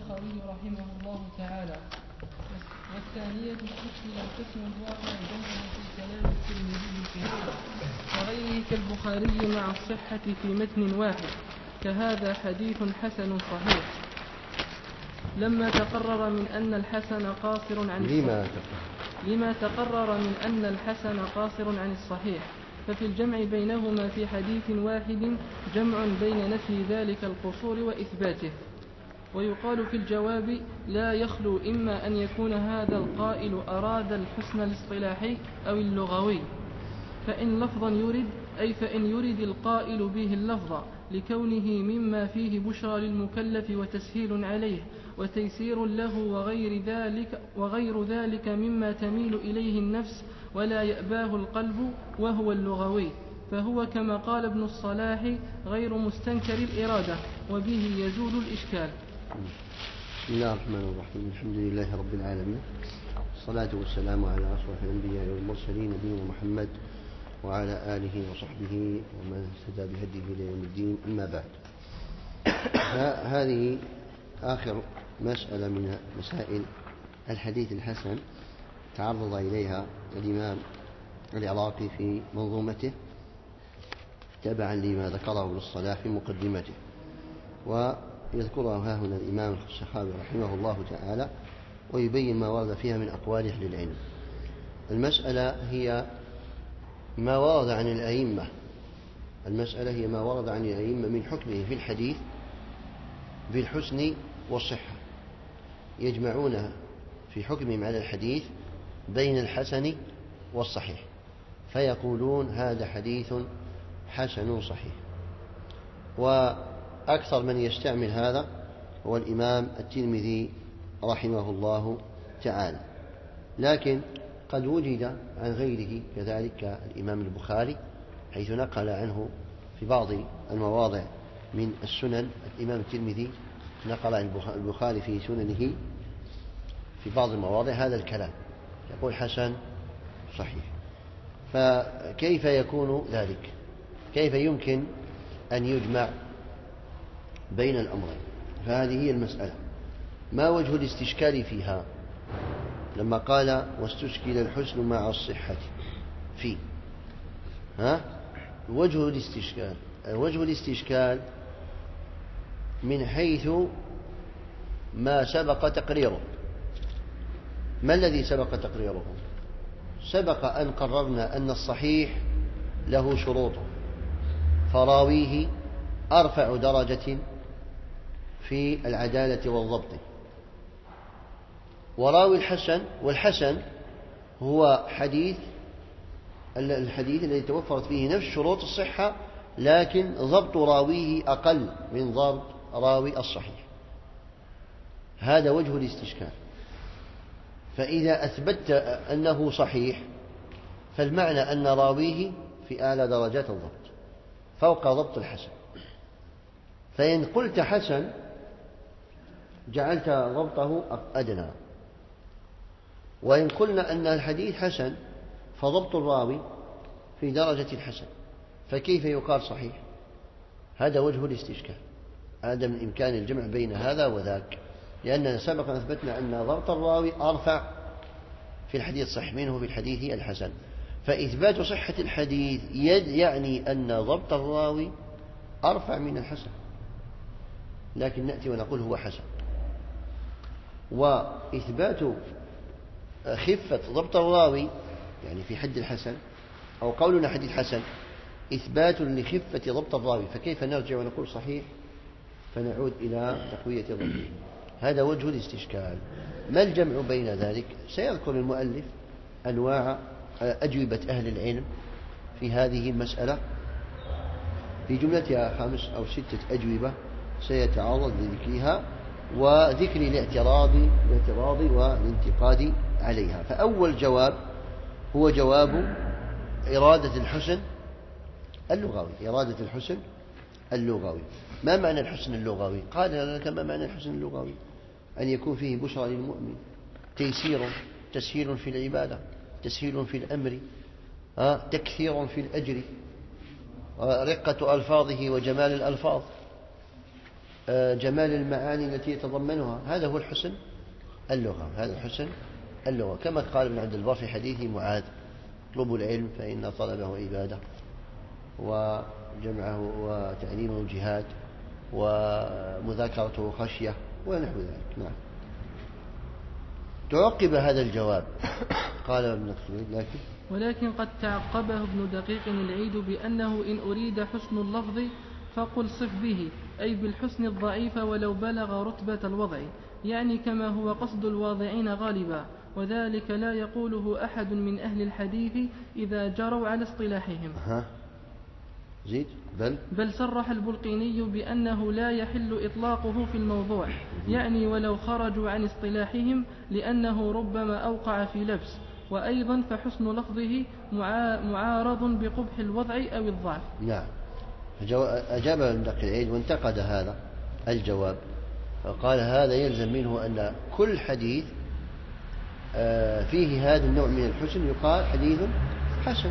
البخاري رحمه الله تعالى. والثانية استثني القسم الرابع جمعا في كلام الترمذي في وغيره كالبخاري مع الصحة في متن واحد، كهذا حديث حسن صحيح لما تقرر من أن الحسن قاصر عن الصحيح. ففي الجمع بينهما في حديث واحد جمع بين نفي ذلك القصور وإثباته. ويقال في الجواب: لا يخلو إما أن يكون هذا القائل أراد الحسن الاصطلاحي أو اللغوي، فإن لفظا يرد فإن يرد القائل به اللفظ لكونه مما فيه بشرى للمكلف وتسهيل عليه وتيسير له وغير ذلك مما تميل إليه النفس ولا يأباه القلب وهو اللغوي، فهو كما قال ابن الصلاح غير مستنكر الإرادة، وبه يزول الإشكال. بسم الله الرحمن الرحيم. الحمد لله رب العالمين، الصلاة والسلام على أشرف الأنبياء والمرسلين نبينا محمد وعلى آله وصحبه ومن اهتدى بهديه إلى يوم الدين. أما بعد، فهذه آخر مسألة من مسائل الحديث الحسن تعرض إليها الإمام العراقي في منظومته تبعا لما ذكره ابن الصلاح في مقدمته، ويذكرها ها هنا الإمام السخاوي رحمه الله تعالى ويبين ما ورد فيها من أقوال أهل العلم. المسألة هي ما ورد عن الأئمة من حكمه في الحديث بالحسن والصحة، يجمعون في حكمهم على الحديث بين الحسن والصحيح، فيقولون هذا حديث حسن صحيح. وأكثر من يستعمل هذا هو الإمام الترمذي رحمه الله تعالى، لكن قد وجد عن غيره كذلك الإمام البخاري، حيث نقل عنه في بعض المواضع من السنن. الإمام الترمذي نقل عن البخاري في سننه في بعض المواضع هذا الكلام، يقول حسن صحيح. فكيف يكون ذلك؟ كيف يمكن أن يجمع بين الأمرين؟ فهذه هي المسألة. ما وجه الاستشكال فيها لما قال واستشكل الحسن مع الصحة فيه؟ وجه الاستشكال من حيث ما سبق تقريره. ما الذي سبق تقريره؟ سبق أن قررنا أن الصحيح له شروط، فراويه أرفع درجة في العدالة والضبط، وراوي الحسن، والحسن هو الحديث الذي توفرت فيه نفس شروط الصحة لكن ضبط راويه أقل من ضبط راوي الصحيح. هذا وجه الاستشكال. فإذا أثبت أنه صحيح فالمعنى أن راويه في أعلى درجات الضبط فوق ضبط الحسن. فإن قلت حسن جعلت ضبطه أدنى، وإن قلنا أن الحديث حسن فضبط الراوي في درجة الحسن، فكيف يقال صحيح؟ هذا وجه الاستشكال. هذا من إمكان الجمع بين هذا وذاك، لأننا سبقا أثبتنا أن ضبط الراوي أرفع في الحديث الصحيح منه في الحديث الحسن، فإثبات صحة الحديث يعني أن ضبط الراوي أرفع من الحسن، لكن نأتي ونقول هو حسن. وإثبات خفة ضبط الراوي يعني في حد الحسن، أو قولنا حديث حسن إثبات لخفة ضبط الراوي، فكيف نرجع ونقول صحيح فنعود إلى تقوية ضبطه؟ هذا وجه الاستشكال. ما الجمع بين ذلك؟ سيذكر المؤلف أنواع أجوبة أهل العلم في هذه المسألة، في جملتها 5 أو 6 أجوبة سيتعرض لذكرها وذكر الاعتراض والانتقاد عليها. فأول جواب هو جواب إرادة الحسن اللغوي. ما معنى الحسن اللغوي؟ قال لك ما معنى الحسن اللغوي؟ أن يكون فيه بشرى للمؤمن، تسهيل في العبادة، تسهيل في الأمر، تكثير في الأجر، رقة ألفاظه وجمال الألفاظ. جمال المعاني التي يتضمنها. هذا هو الحسن اللغة، هذا الحسن اللغة، كما قال ابن عبد البر في حديث معاذ: اطلبوا العلم فإن طلبه عبادة، وجمعه وتعليمه جهاد، ومذاكرته خشية، ونحو ذلك. نعم. تعقب هذا الجواب قال ابن الخليل: ولكن قد تعقبه ابن دقيق العيد بأنه إن أريد حسن اللفظ فقل صف به، أي بالحسن الضعيف ولو بلغ رتبة الوضع، يعني كما هو قصد الواضعين غالبا، وذلك لا يقوله أحد من أهل الحديث إذا جروا على اصطلاحهم. زيد. بل صرح البلقيني بأنه لا يحل إطلاقه في الموضوع، يعني ولو خرجوا عن اصطلاحهم، لأنه ربما أوقع في لبس، وأيضا فحسن لفظه معارض بقبح الوضع أو الضعف. نعم. أجاب ابن دقيق العيد وانتقد هذا الجواب، فقال: هذا يلزم منه أن كل حديث فيه هذا النوع من الحسن يقال حديث حسن،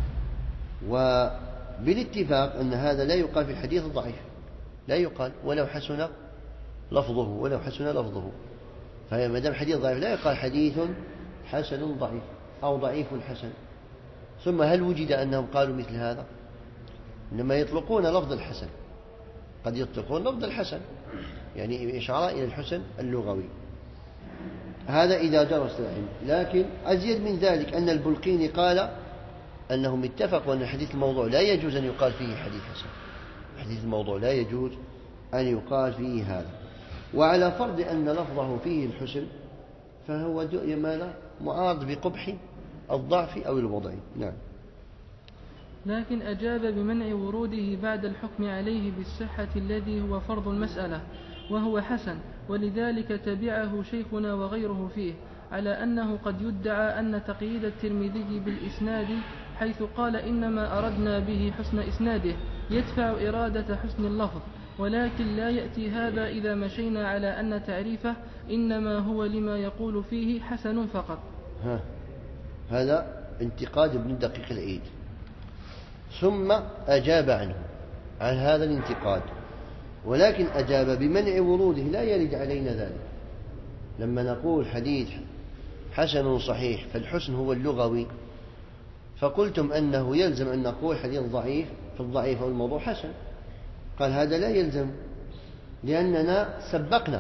وبالاتفاق أن هذا لا يقال في الحديث الضعيف، لا يقال ولو حسن لفظه، فما دام حديث ضعيف لا يقال حديث حسن ضعيف أو ضعيف حسن. ثم هل وجد أنهم قالوا مثل هذا؟ إنما يطلقون لفظ الحسن، قد يطلقون لفظ الحسن يعني إشارة إلى الحسن اللغوي، هذا إذا جرى اصطلاحهم. لكن أزيد من ذلك أن البلقيني قال أنهم اتفقوا أن حديث الموضوع لا يجوز أن يقال فيه حديث حسن، حديث الموضوع لا يجوز أن يقال فيه هذا، وعلى فرض أن لفظه فيه الحسن فهو معارض بقبح الضعف أو الوضع. نعم. لكن أجاب بمنع وروده بعد الحكم عليه بالصحة الذي هو فرض المسألة وهو حسن، ولذلك تبعه شيخنا وغيره فيه، على أنه قد يدعى أن تقييد الترمذي بالإسناد حيث قال إنما أردنا به حسن إسناده يدفع إرادة حسن اللفظ، ولكن لا يأتي هذا إذا مشينا على أن تعريفه إنما هو لما يقول فيه حسن فقط. هذا انتقاد ابن دقيق العيد، ثم أجاب عنه عن هذا الانتقاد، ولكن أجاب بمنع وروده لا يرد علينا ذلك. لما نقول حديث حسن صحيح فالحسن هو اللغوي، فقلتم أنه يلزم أن نقول حديث ضعيف فالضعيف أو الموضوع حسن، قال هذا لا يلزم، لأننا سبقنا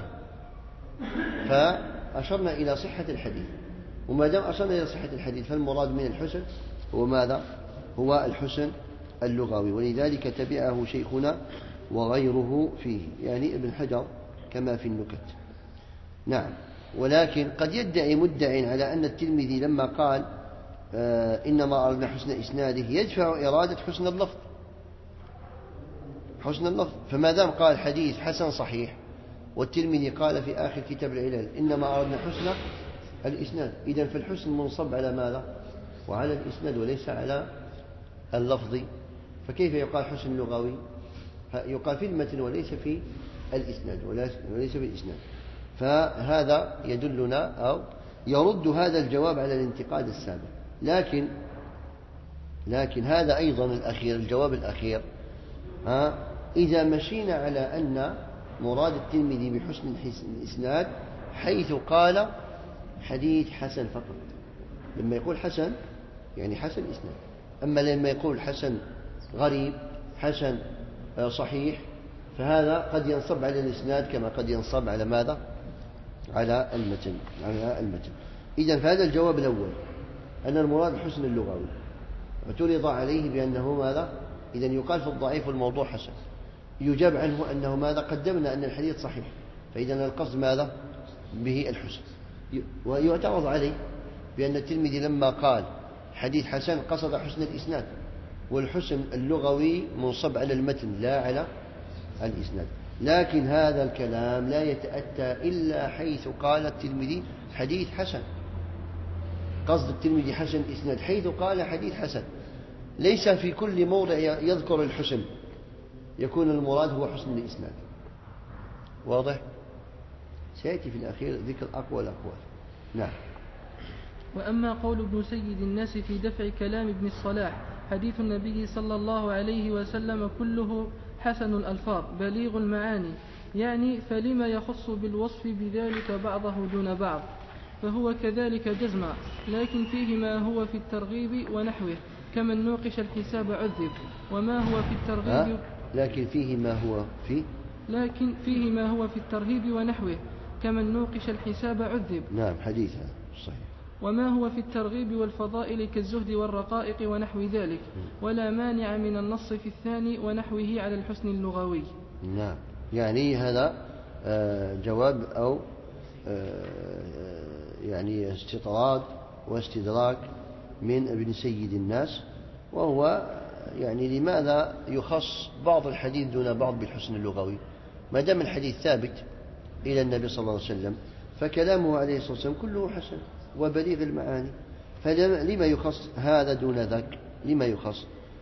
فأشرنا إلى صحة الحديث، وما دام أشرنا إلى صحة الحديث فالمراد من الحسن هو ماذا؟ هو الحسن اللغوي، ولذلك تبعه شيخنا وغيره فيه، يعني ابن حجر كما في النكت. نعم. ولكن قد يدعي مدع على أن الترمذي لما قال إنما أردنا حسن إسناده يدفع إرادة حسن اللفظ، فما دام قال حديث حسن صحيح والترمذي قال في آخر كتاب العلل إنما أردنا حسن الإسناد، إذن فالحسن منصب على ماذا؟ وعلى الإسناد وليس على اللفظ، فكيف يقال حسن لغوي؟ يقال في المتن وليس في الإسناد، وليس في الإسناد. فهذا يدلنا أو يرد هذا الجواب على الانتقاد السابق. لكن هذا أيضا الجواب الأخير إذا مشينا على أن مراد الترمذي بحسن الإسناد حيث قال حديث حسن فقط، لما يقول حسن يعني حسن الإسناد، أما لما يقول حسن غريب حسن صحيح فهذا قد ينصب على الإسناد كما قد ينصب على ماذا؟ على المتن. إذن فهذا الجواب الأول أن المراد الحسن اللغوي، اعترض عليه بأنه ماذا؟ إذن يقال في الضعيف والموضوع حسن، يجاب عنه أنه ماذا؟ قدمنا أن الحديث صحيح، فإذن القصد ماذا؟ به الحسن. ويعترض عليه بأن الترمذي لما قال حديث حسن قصد حسن الإسناد، والحسن اللغوي منصب على المتن لا على الإسناد. لكن هذا الكلام لا يتأتى إلا حيث قال الترمذي حديث حسن، قصد الترمذي حسن الإسناد حيث قال حديث حسن، ليس في كل موضع يذكر الحسن يكون المراد هو حسن الإسناد. واضح؟ سيأتي في الأخير ذكر أقوى الأقوال. نعم. وأما قول ابن سيد الناس في دفع كلام ابن الصلاح حديث النبي صلى الله عليه وسلم كله حسن الألفاظ بليغ المعاني يعني فلما يخص بالوصف بذلك بعضه دون بعض، فهو كذلك جزما، لكن فيه ما هو في الترغيب ونحوه كمن نوقش الحساب عذب، وما هو في الترغيب لكن فيه ما هو في الترهيب ونحوه كمن نوقش الحساب عذب. نعم، حديث صحيح. وما هو في الترغيب والفضائل كالزهد والرقائق ونحو ذلك، ولا مانع من النص في الثاني ونحوه على الحسن اللغوي. نعم، يعني هذا جواب أو يعني استطراد واستدراك من ابن سيد الناس، وهو يعني لماذا يخص بعض الحديث دون بعض بالحسن اللغوي؟ ما دام الحديث ثابت إلى النبي صلى الله عليه وسلم فكلامه عليه الصلاة والسلام كله حسن وبليغ المعاني، فلما يخص هذا دون ذاك؟ لما يخص؟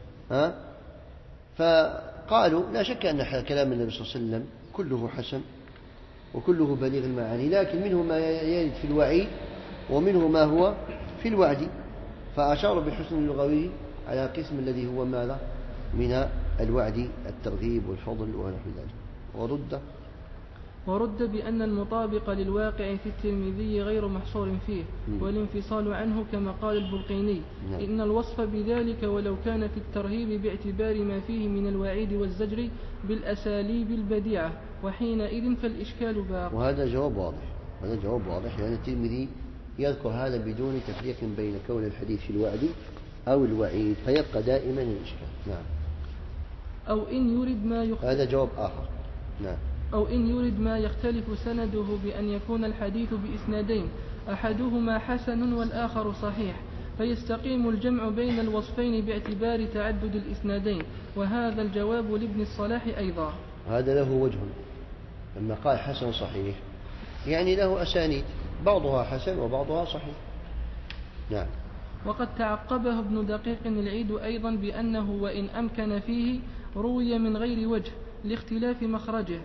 فقالوا لا شك أن كلام النبي صلى الله عليه وسلم كله حسن وكله بليغ المعاني، لكن منه ما يرد في الوعيد ومنه ما هو في الوعد، فأشاروا بالحسن اللغوي على قسم الذي هو ماذا؟ من الوعد، الترغيب والفضل ونحو ذلك. ورد بأن المطابق للواقع في الترمذي غير محصور فيه والانفصال عنه كما قال البلقيني إن الوصف بذلك ولو كان في الترهيب باعتبار ما فيه من الوعيد والزجر بالأساليب البديعة، وحينئذ فالإشكال باق. وهذا جواب واضح، لأن الترمذي يذكر هذا بدون تفريق بين كون الحديث في الوعد أو الوعيد، فيبقى دائما الإشكال. نعم. أو إن يرد هذا جواب آخر. نعم. أو إن يرد ما يختلف سنده بأن يكون الحديث بإسنادين أحدهما حسن والآخر صحيح، فيستقيم الجمع بين الوصفين باعتبار تعدد الإسنادين، وهذا الجواب لابن الصلاح أيضا. هذا له وجه، لما قال حسن صحيح يعني له أسانيد بعضها حسن وبعضها صحيح. نعم. وقد تعقبه ابن دقيق العيد أيضا بأنه وإن أمكن فيه روي من غير وجه لاختلاف مخرجه،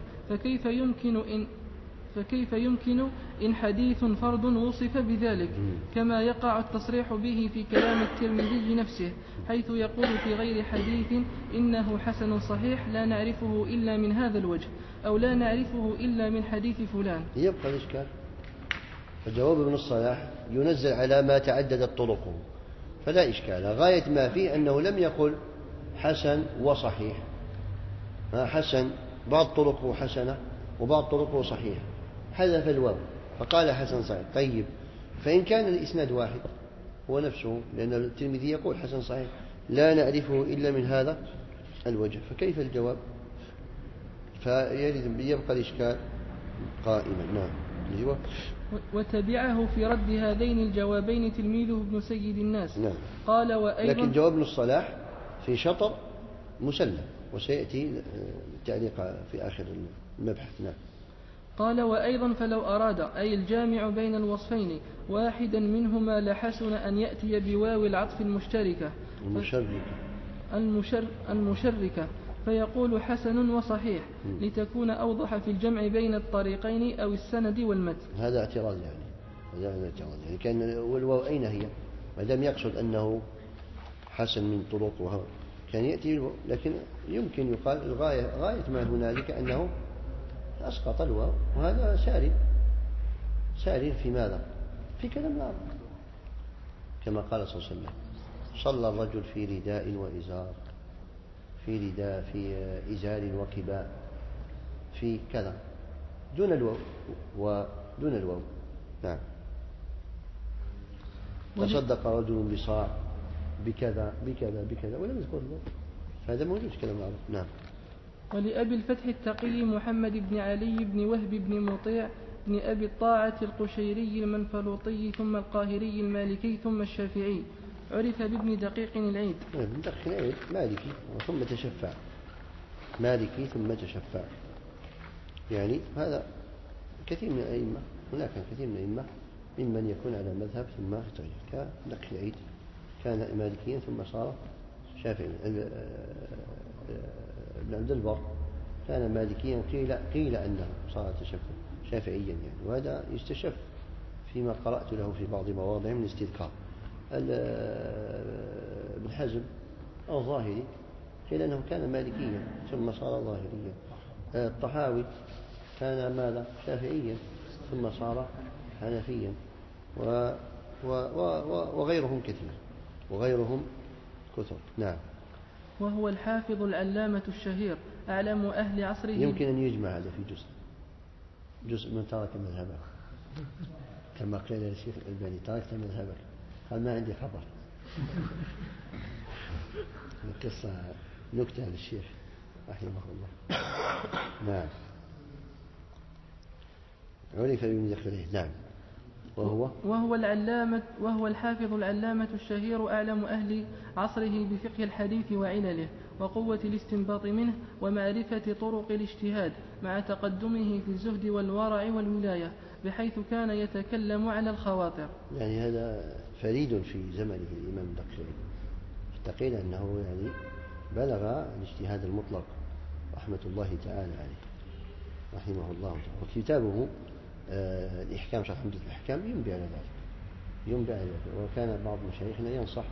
فكيف يمكن إن حديث فرد وصف بذلك، كما يقع التصريح به في كلام الترمذي نفسه، حيث يقول في غير حديث إنه حسن صحيح لا نعرفه إلا من هذا الوجه، أو لا نعرفه إلا من حديث فلان. يبقى الإشكال. فجواب ابن الصلاح ينزل على ما تعددت طرقه، فلا إشكال. غاية ما فيه أنه لم يقل حسن وصحيح، حسن بعض طرقه حسنة وبعض طرقه صحيحة، حذف الواو فقال حسن صحيح. طيب، فإن كان الإسناد واحد هو نفسه، لأن الترمذي يقول حسن صحيح لا نعرفه إلا من هذا الوجه، فكيف الجواب؟ فيبقى الإشكال قائما. نعم. وتبعه في رد هذين الجوابين تلميذه ابن سيد الناس. نعم. قال وأيضا، لكن جواب ابن الصلاح في شطر مسلم، وسيأتي التعليق في آخر المبحث. نعم. قال وأيضا فلو أراد أي الجامع بين الوصفين واحدا منهما لحسن أن يأتي بواو العطف المشتركة المشركة فيقول حسن وصحيح لتكون أوضح في الجمع بين الطريقين أو السند والمتن. هذا اعتراض يعني كان والواو أين هي؟ ما دام يقصد أنه حسن من طرقها كان يأتي، لكن يمكن يقال غاية ما هنالك أنه أسقط الواو، وهذا ساري في ماذا؟ في كلام العرب، كما قال صلى الله عليه وسلم صلى الرجل في رداء وإزار، في إزار وكباء، في كذا دون الواو. نعم. تصدق رجل بصاع بكذا ولم يذكر الواو، هذا موجود في كلام العرب. نعم. ولأبي الفتح التقي محمد بن علي بن وهب بن مطيع بن أبي الطاعة القشيري المنفلوطي ثم القاهري المالكي ثم الشافعي، عرف بابن دقيق العيد. ابن دقيق العيد مالكي ثم تشفع، يعني هذا كثير من الأئمة، هناك كثير من الأئمة ممن يكون على مذهب ثم يتغير، كدقيق العيد كان مالكيا ثم صار شافعيا. ابن عبد البر كان مالكيا قيل أنه صار شافعيا يعني، وهذا يستشف فيما قرأت له في بعض مواضع من استذكار. ابن حزم الظاهري قيل أنه كان مالكيا ثم صار ظاهريا. الطحاوي كان ماذا؟ شافعيا ثم صار حنفيا وغيرهم كثير وغيرهم كثر. نعم. وهو الحافظ العلامة الشهير أعلم أهل عصره. يمكن أن يجمع هذا في جزء من ترك مذهبه، كما قيل للشيخ الألباني تركت مذهبك، قال ما عندي خبر. القصة نكتة للشيخ رحمه الله. نعم. عرف بمدخله. نعم. وهو الحافظ العلامة الشهير أعلم أهل عصره بفقه الحديث وعلله وقوة الاستنباط منه ومعرفة طرق الاجتهاد مع تقدمه في الزهد والورع والولاية، بحيث كان يتكلم على الخواطر. يعني هذا فريد في زمنه الإمام الدقيقي، قيل أنه يعني بلغ الاجتهاد المطلق رحمة الله تعالى عليه رحمه الله تعالى. وكتابه الإحكام شرح عمدة الأحكام ينبئ على ذلك. وكان بعض مشايخنا ينصح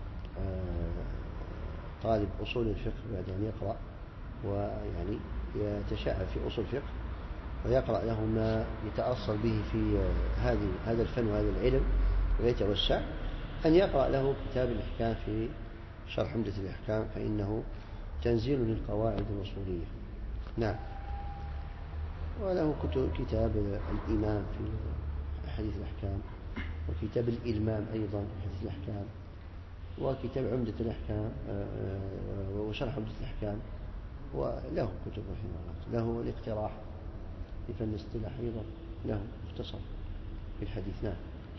طالب أصول الفقه بعد أن يقرأ ويعني يتشعب في أصول الفقه ويقرأ له ما يتأصل به في هذا الفن وهذا العلم ويتوسع، أن يقرأ له كتاب الإحكام في شرح عمدة الأحكام، فإنه تنزيل للقواعد الأصولية. نعم. وله كتاب الإمام في حديث الأحكام، وكتاب الإلمام أيضا في حديث الأحكام، وكتاب عمدة الأحكام وشرح عمدة الأحكام، وله كتب رحمه الله. له الاقتراح في فن الاصطلاح أيضا، له مختصر في الحديث. نعم.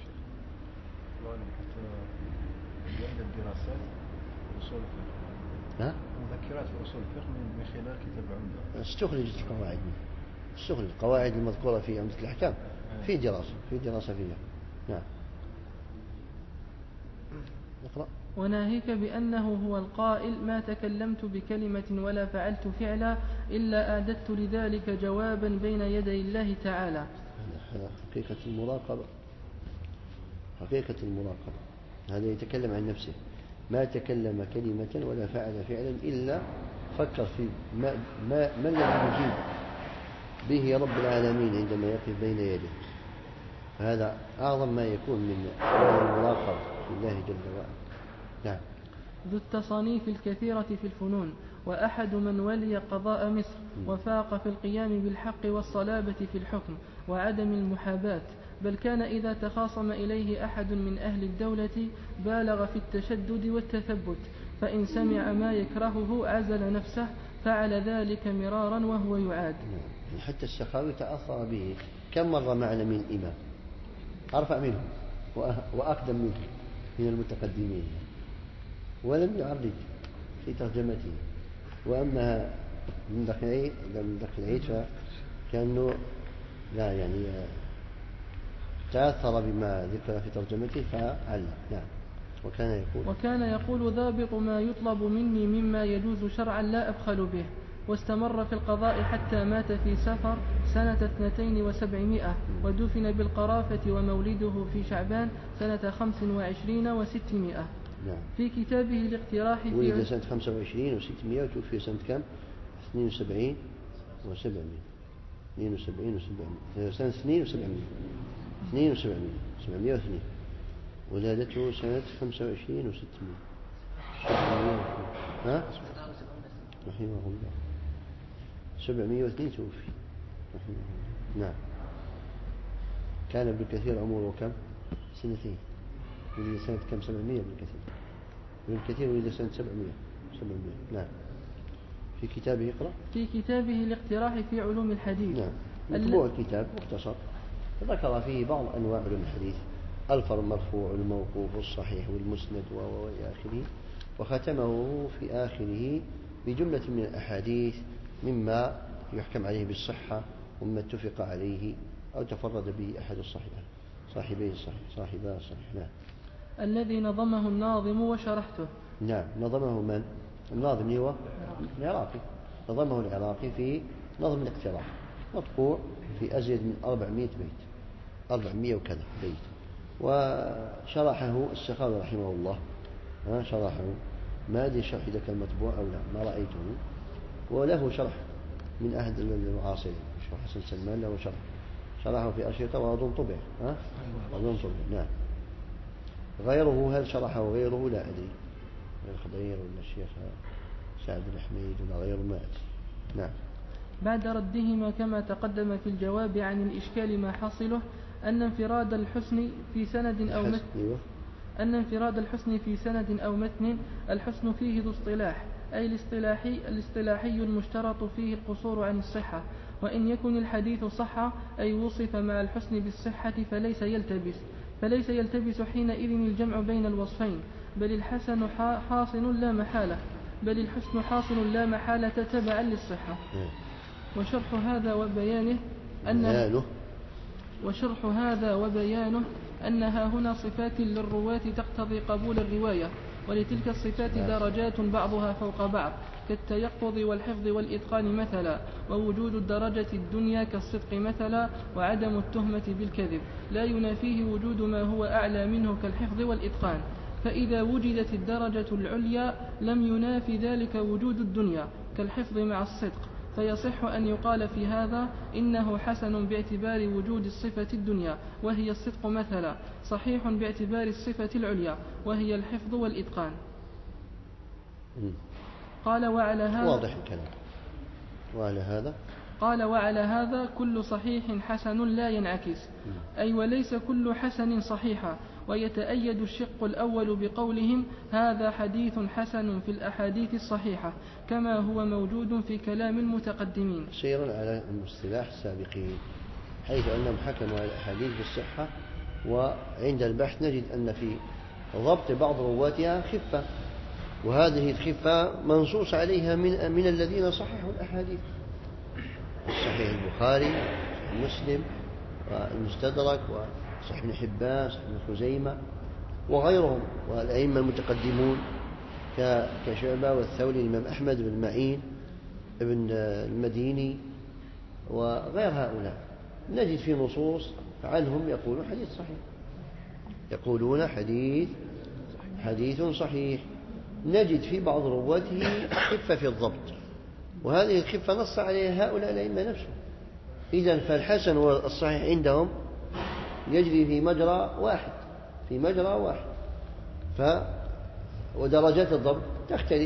عند الدراسات وأصول الفقه مذكرات في أصول الفقه من خلال كتاب عمدة استخرجت القواعد منه، استخرج القواعد المذكورة في عمدة الأحكام في دراسة فيها. نعم. اقرأ. وناهيك بأنه هو القائل ما تكلمت بكلمة ولا فعلت فعلا إلا أعددت لذلك جوابا بين يدي الله تعالى. حقيقة المراقبة. هذا يتكلم عن نفسه، ما تكلم كلمة ولا فعل فعلا إلا فكر في ما الذي يجيب به رب العالمين عندما يقف بين يده. هذا أعظم ما يكون من المراقبة لله جل وعلا. نعم. ذو التصانيف الكثيرة في الفنون، وأحد من ولي قضاء مصر، وفاق في القيام بالحق والصلابة في الحكم وعدم المحاباة، بل كان إذا تخاصم إليه أحد من أهل الدولة بالغ في التشدد والتثبت، فإن سمع ما يكرهه عزل نفسه، فعل ذلك مرارا وهو يعاد. حتى السخاوي تأثر به. كم مرة معنا من الإمام أرفع منه وأقدم منه من المتقدمين، ولم يعرج في ترجمته. وأما من دخل العيد فكأنه لا يعني تأثر بما ذكر في ترجمته فعلم. نعم. وكان يقول ضابط ما يطلب مني مما يجوز شرعا لا أبخل به. واستمر في القضاء حتى مات في سفر سنة 72، ودفن بالقرافة ومولده في شعبان سنة 25 و600. نعم. في كتابه الاقتراح ولد سنة 25 و600 وتوفي سنة كم؟ 72 و700. 72 و700 سنة 72 702. ولادته سنة 25 و600. ها؟ رحمه الله. 702 توفي رحمه الله. نعم. كان ابن كثير عمره كم؟ 2 سنين. ولد سنة كم؟ 700 ابن كثير ولد سنة 700. نعم. في كتابه اقرأ. في كتابه الاقتراح في علوم الحديث. نعم. مطبوع الكتاب مختصر، ذكر فيه بعض أنواع علوم الحديث: المرفوع والموقوف والصحيح والمسند وإلى آخره، وختمه في آخره بجملة من الأحاديث مما يحكم عليه بالصحة ومما اتفق عليه أو تفرد به أحد صاحبي الصحيح. نعم. الذي نظمه الناظم وشرحته. نعم. نظمه من؟ الناظم هو العراقي. نظمه العراقي في نظم الاقتراح، مطبوع في أزيد من 400 بيت، 400 وكذا بيت. وشرحه السخاوي رحمه الله، شرحه. ما أدري شرح إذا كان مطبوع أو لا، ما رأيته. وله شرح من أحد المعاصرين الشيخ حسن سلمان له شرحه في أشرطة وأظن طبع أظن طبع نعم. غيره هل شرحه غيره لا أدري، الخضير ولا الشيخ سعد الحميد ولا غيره ما أدري. نعم. بعد ردهما كما تقدم في الجواب عن الإشكال ما حاصله أن انفراد الحسن في سند أو متن الحسن فيه ذو اصطلاح، أي الاصطلاحي المشترط فيه القصور عن الصحة، وإن يكن الحديث صح أي وصف مع الحسن بالصحة فليس يلتبس حينئذ الجمع بين الوصفين، بل الحسن حاصل لا محالة تبعا للصحة. وشرح هذا وبيانه أنها هنا صفات للرواة تقتضي قبول الرواية، ولتلك الصفات درجات بعضها فوق بعض كالتيقظ والحفظ والإتقان مثلا، ووجود الدرجة الدنيا كالصدق مثلا، وعدم التهمة بالكذب لا ينافيه وجود ما هو أعلى منه كالحفظ والإتقان. فإذا وجدت الدرجة العليا لم ينافي ذلك وجود الدنيا كالحفظ مع الصدق، فيصح أن يقال في هذا إنه حسن باعتبار وجود الصفة الدنيا وهي الصدق مثلا، صحيح باعتبار الصفة العليا وهي الحفظ والإتقان. قال وعلى هذا واضح الكلام. قال وعلى هذا كل صحيح حسن لا ينعكس، أي وليس كل حسن صحيحا، ويتأيد الشق الأول بقولهم هذا حديث حسن في الأحاديث الصحيحة كما هو موجود في كلام المتقدمين. سيرا على المصطلح السابقين حيث أنهم حكموا على الأحاديث بالصحة، وعند البحث نجد أن في ضبط بعض رواتها خفة، وهذه الخفة منصوص عليها من الذين صححوا الأحاديث، صحيح البخاري ومسلم والمستدرك وصحيح ابن حبان صحيح ابن خزيمة وغيرهم، والأئمة المتقدمون كشعبة والثوري الإمام أحمد بن معين ابن المديني وغير هؤلاء، نجد في نصوص عنهم يقولون حديث صحيح، يقولون حديث صحيح. نجد في بعض رواته خفة في الضبط، وهذه الخفة نص عليها هؤلاء الأئمة نفسهم. إذن فالحسن والصحيح عندهم يجري في مجرى واحد، ودرجات الضبط تختلف.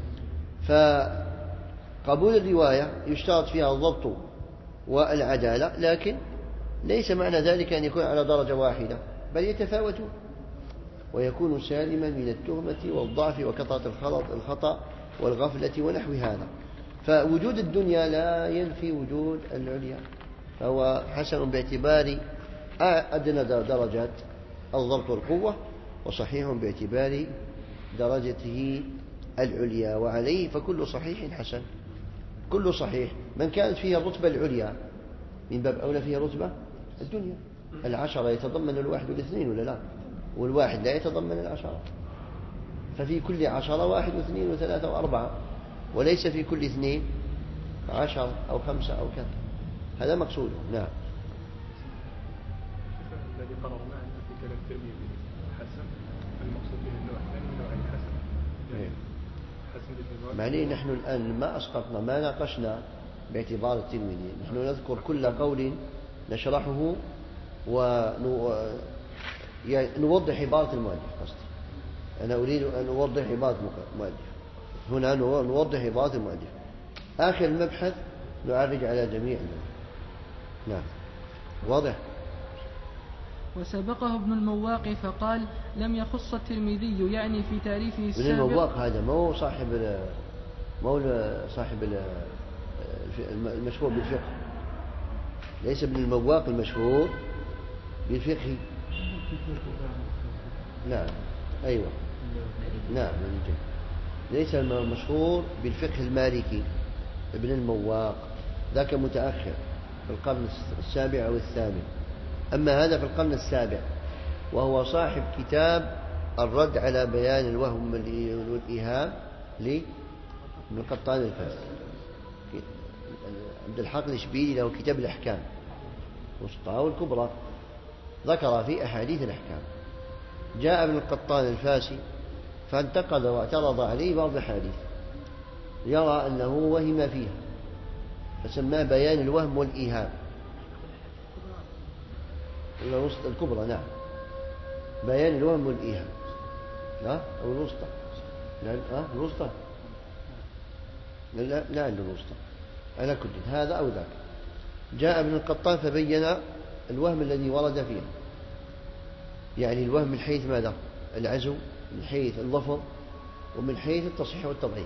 فقبول الرواية يشترط فيها الضبط والعدالة، لكن ليس معنى ذلك أن يكون على درجة واحدة، بل يتفاوتون، ويكون سالما من التهمة والضعف وكثرة الخطأ والغفلة ونحو هذا. فوجود الدنيا لا ينفي وجود العليا، فهو حسن باعتبار أدنى درجات الضبط والقوة، وصحيح باعتبار درجته العليا، وعليه فكل صحيح حسن. كل صحيح من كانت فيها الرتبة العليا من باب أولى فيها رتبة الدنيا. 10 يتضمن 1 و2 ولا لا؟ والواحد لا يتضمن 10، ففي كل 10 1 و2 و3 و4، وليس في كل 2 10 أو 5 أو كذا. هذا مقصوده. نعم. الذي قررنا أن في كلام الترمذي حسن المقصود به النوع الثاني من نوع الحسن، حسن معنيه نحن الآن ما أسقطنا، ما ناقشنا باعتبار الترمذي، نحن نذكر كل قول نشرحه ونوضح عبارة المؤلف. قصدي أنا أريد أن أوضح عبارة المؤلف هنا، نوضح عبارة المؤلف. آخر المبحث نعرج على جميع المبحث. نعم واضح. وسبقه ابن المواق فقال لم يخص الترمذي، يعني في تعريفه السابق. ابن المواق هذا ما هو صاحب المشهور بالفقه، ليس ابن المواق المشهور بالفقه. نعم أيوة نعم ليس المشهور بالفقه المالكي ابن المواق، ذاك متأخر في القرن 7 أو 8، أما هذا في القرن 7، وهو صاحب كتاب الرد على بيان الوهم والإيهام لابن القطان الفاسي. عبد الحق الإشبيلي له كتاب الأحكام الوسطى والكبرى، ذكر في أحاديث الأحكام. جاء ابن القطان الفاسي فانتقد واعترض عليه بعض الأحاديث، يرى أنه وهم فيها، فسماه بيان الوهم والإيهام. الكبرى نعم، بيان الوهم والإيهام. لا أو الوسطى، لا الوسطى، لا عند الوسطى. على كل هذا أو ذاك. جاء ابن القطان فبين الوهم الذي ورد فيه، يعني الوهم من حيث ماذا؟ العزو، من حيث اللفظ، ومن حيث التصحيح والتضعيف.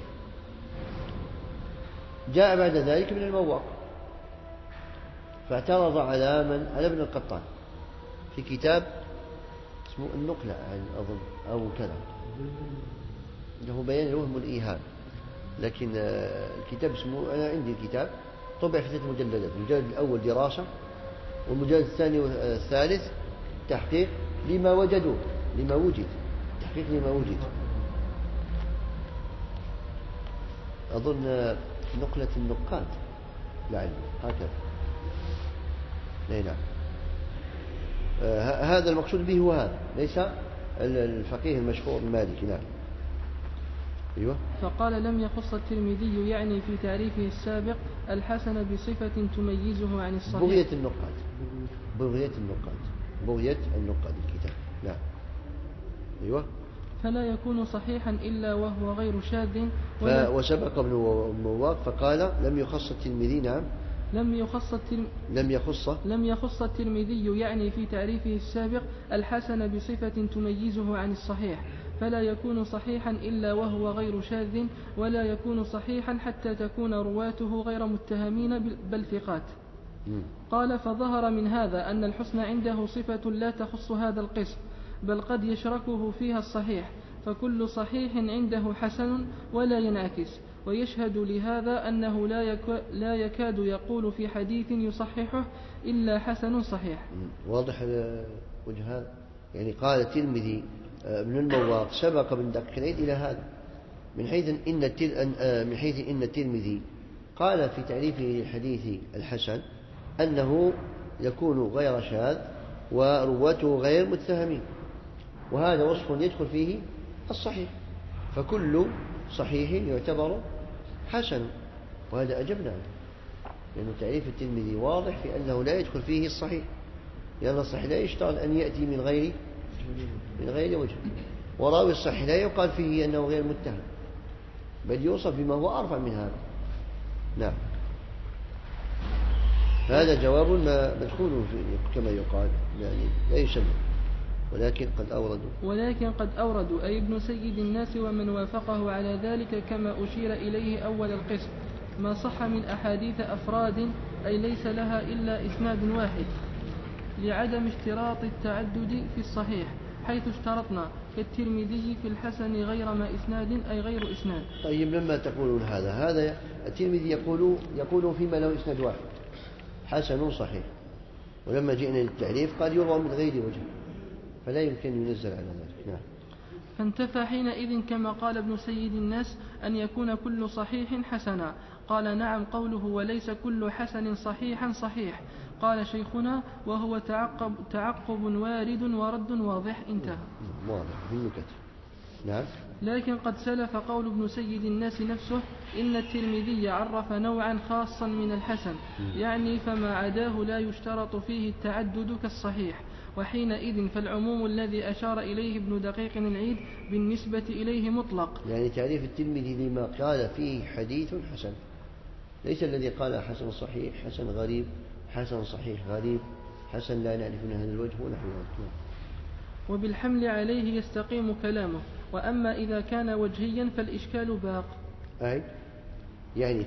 جاء بعد ذلك من المواق، فاعترض على من؟ على ابن القطان في كتاب اسمه النقلة أظن أو كذا، له بيان الوهم والإيهام. لكن الكتاب اسمه، أنا عندي الكتاب طبع في 3 مجلدات، المجلد الأول دراسة، والمجلد الثاني والثالث تحقيق لما وجدوا، لما وجد، تحقيق لما وجد. أظن نقلة النقاد لعله هكذا. نعم. هذا المقصود به هو هذا، ليس الفقيه المشهور المالكي. نعم. أيوة. فقال لم يخص الترمذي يعني في تعريفه السابق الحسن بصفة تميزه عن الصحيح. بغية النقاد، بغية النقاد الكتاب. نعم. أيوة. فلا يكون صحيحا إلا وهو غير شاذ. وسبق ابن مواق فقال لم يخص الترمذي. نعم. لم يخص الترمذي يعني في تعريفه السابق الحسن بصفة تميزه عن الصحيح، فلا يكون صحيحا إلا وهو غير شاذ، ولا يكون صحيحا حتى تكون رواته غير متهمين بل ثقات. قال فظهر من هذا أن الحسن عنده صفة لا تخص هذا القسم، بل قد يشركه فيها الصحيح، فكل صحيح عنده حسن ولا ينعكس. ويشهد لهذا أنه لا يكاد يقول في حديث يصححه إلا حسن صحيح. واضح وجه هذا. يعني قال الترمذي ابن المواق سبق من دقيقين إلى هذا، من حيث إن الترمذي قال في تعريفه للحديث الحسن أنه يكون غير شاذ ورواته غير متهمين، وهذا وصف يدخل فيه الصحيح، فكل صحيح يعتبر حسن. وهذا أجبنا عنه، لأن تعريف الترمذي واضح في أنه لا يدخل فيه الصحيح، لأن الصحيح لا يشترط أن يأتي من غير وجه، وراوي الصحيح لا يقال فيه أنه غير متهم، بل يوصف بما هو أرفع من هذا. نعم. هذا جواب مدخول كما يقال، يعني لا يسمى، ولكن قد أوردوا أي ابن سيد الناس ومن وافقه على ذلك، كما أشير إليه أول القسم، ما صح من أحاديث أفراد أي ليس لها إلا إسناد واحد، لعدم اشتراط التعدد في الصحيح، حيث اشترطنا كالترمذي في الحسن غير ما إسناد أي غير إسناد. طيب لما تقولون هذا الترمذي يقول فيما له إسناد واحد حسن صحيح، ولما جئنا للتعريف قال يروى من غير وجه، فلا يمكن ينزل على ذلك. نعم. فانتفى حينئذ كما قال ابن سيد الناس أن يكون كل صحيح حسنا. قال نعم قوله وليس كل حسن صحيحا صحيح. قال شيخنا وهو تعقب وارد ورد واضح. انتهى. واضح في النكت. نعم. لكن قد سلف قول ابن سيد الناس نفسه إن الترمذي عرف نوعا خاصا من الحسن، يعني فما عداه لا يشترط فيه التعدد كالصحيح، وحينئذ فالعموم الذي أشار إليه ابن دقيق العيد بالنسبة إليه مطلق. يعني تعريف الترمذي لما قال فيه حديث حسن، ليس الذي قال حسن صحيح، حسن غريب، حسن صحيح غريب، حسن لا نعرف من هذا الوجه ونحو ذلك. وبالحمل عليه يستقيم كلامه. وأما إذا كان وجهيا فالإشكال باق. أي يعني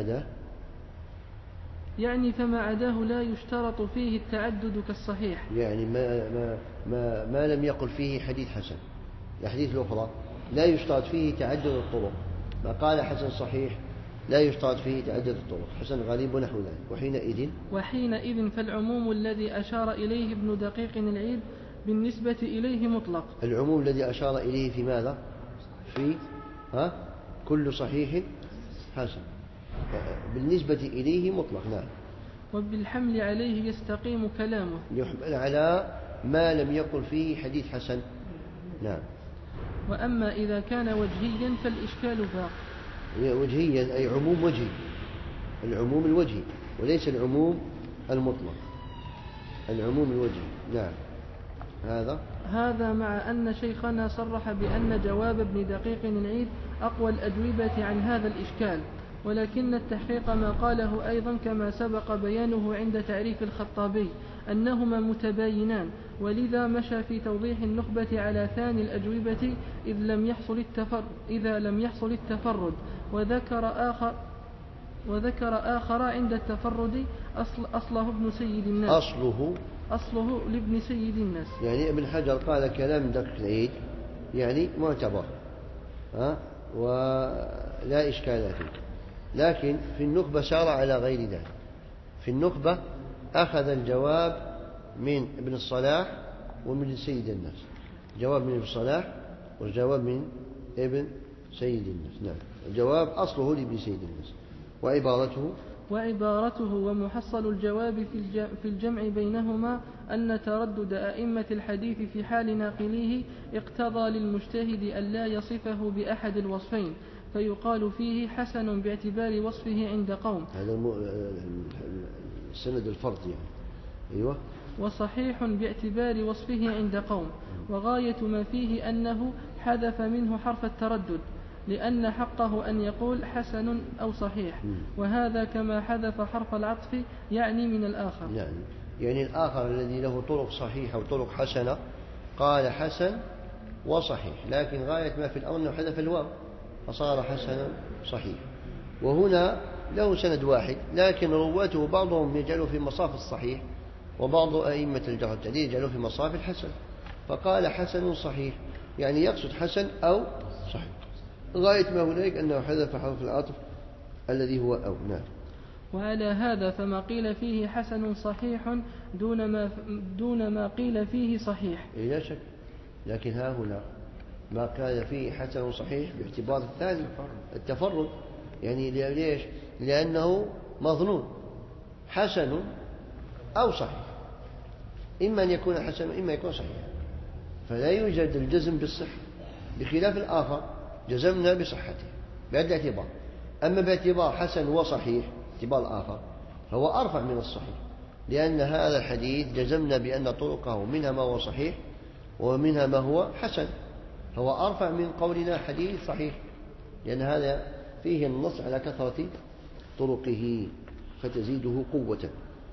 فما عداه لا يشترط فيه التعدد كالصحيح، يعني ما لم يقل فيه حديث حسن. الأحاديث الأخرى لا يشترط فيه تعدد الطرق، ما قال حسن صحيح لا يشترط فيه تعدد الطرق، حسن غريب ونحو ذلك. وحينئذ فالعموم الذي أشار إليه ابن دقيق العيد بالنسبة إليه مطلق. العموم الذي أشار إليه في ماذا؟ في كل صحيح حسن، بالنسبة إليه مطلق. نعم. وبالحمل عليه يستقيم كلامه، يحمل على ما لم يقل فيه حديث حسن. نعم. وأما إذا كان وجهيا فالإشكال باق. وجهيا أي عموم وجهي، العموم الوجهي وليس العموم المطلق، العموم الوجهي. نعم. هذا مع أن شيخنا صرح بأن جواب ابن دقيق العيد أقوى الأجوبة عن هذا الإشكال، ولكن التحقيق ما قاله أيضا كما سبق بيانه عند تعريف الخطابي أنهما متباينان، ولذا مشى في توضيح النخبة على ثاني الأجوبة إذا لم يحصل التفرد، وذكر آخر عند التفرد أصله ابن سيد الناس، أصله لابن سيد الناس. يعني ابن حجر قال كلام دقيق العيد يعني معتبر ولا إشكال فيه، لكن في النخبة سار على غير ذلك. في النخبة أخذ الجواب من ابن الصلاح ومن سيد الناس، جواب من ابن الصلاح والجواب من ابن سيد الناس. نعم. الجواب أصله لابن سيد الناس وعبارته ومحصل الجواب في الجمع بينهما أن تردد أئمة الحديث في حال ناقليه اقتضى للمجتهد ألا يصفه بأحد الوصفين، فيقال فيه حسن باعتبار وصفه عند قوم، هذا السند الفرد يعني. أيوة. وصحيح باعتبار وصفه عند قوم، وغاية ما فيه أنه حذف منه حرف التردد لأن حقه أن يقول حسن أو صحيح، وهذا كما حذف حرف العطف يعني من الآخر. يعني الآخر الذي له طرق صحيحة وطرق حسنة قال حسن وصحيح، لكن غاية ما في الأمر أنه حذف الواو فصار حسنا صحيح. وهنا له سند واحد لكن رواته بعضهم يجعله في مصاف الصحيح وبعض أئمة الجرح والتعديل يجعله في مصاف الحسن، فقال حسن صحيح يعني يقصد حسن أو صحيح. غاية ما هناك أنه حذف حرف العطف الذي هو أو. نعم. وعلى هذا فما قيل فيه حسن صحيح دون ما قيل فيه صحيح. لا شك، لكن ها هنا ما قال فيه حسن صحيح باعتبار الثاني التفرد، يعني ليش؟ لأنه مظنون حسن أو صحيح، إما أن يكون حسن وإما يكون صحيح، فلا يوجد الجزم بالصحة، بخلاف الآخر جزمنا بصحته بعد اعتبار. أما باعتبار حسن وصحيح اعتبار آخر فهو أرفع من الصحيح، لأن هذا الحديث جزمنا بأن طرقه منها ما هو صحيح ومنها ما هو حسن، فهو أرفع من قولنا حديث صحيح، لأن هذا فيه النص على كثرة طرقه فتزيده قوة،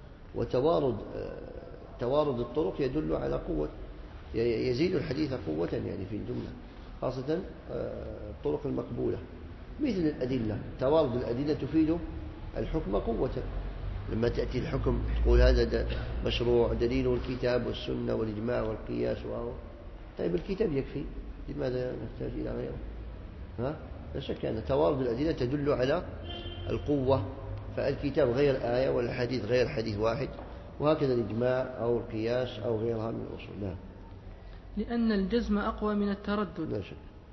توارد الطرق يدل على قوة، يزيد الحديث قوة يعني في الجملة، خاصة الطرق المقبولة مثل الأدلة. توارد الأدلة تفيد الحكم قوة، لما تأتي الحكم تقول هذا مشروع دليل الكتاب والسنة والإجماع والقياس طيب الكتاب يكفي، لماذا نحتاج إلى غيره؟ لا شك أن توارد الأدلة تدل على القوة، فالكتاب غير آية والحديث غير حديث واحد، وهكذا الإجماع أو القياس أو غيرها من الأصول. نعم. لأن الجزم أقوى من التردد. لا شك.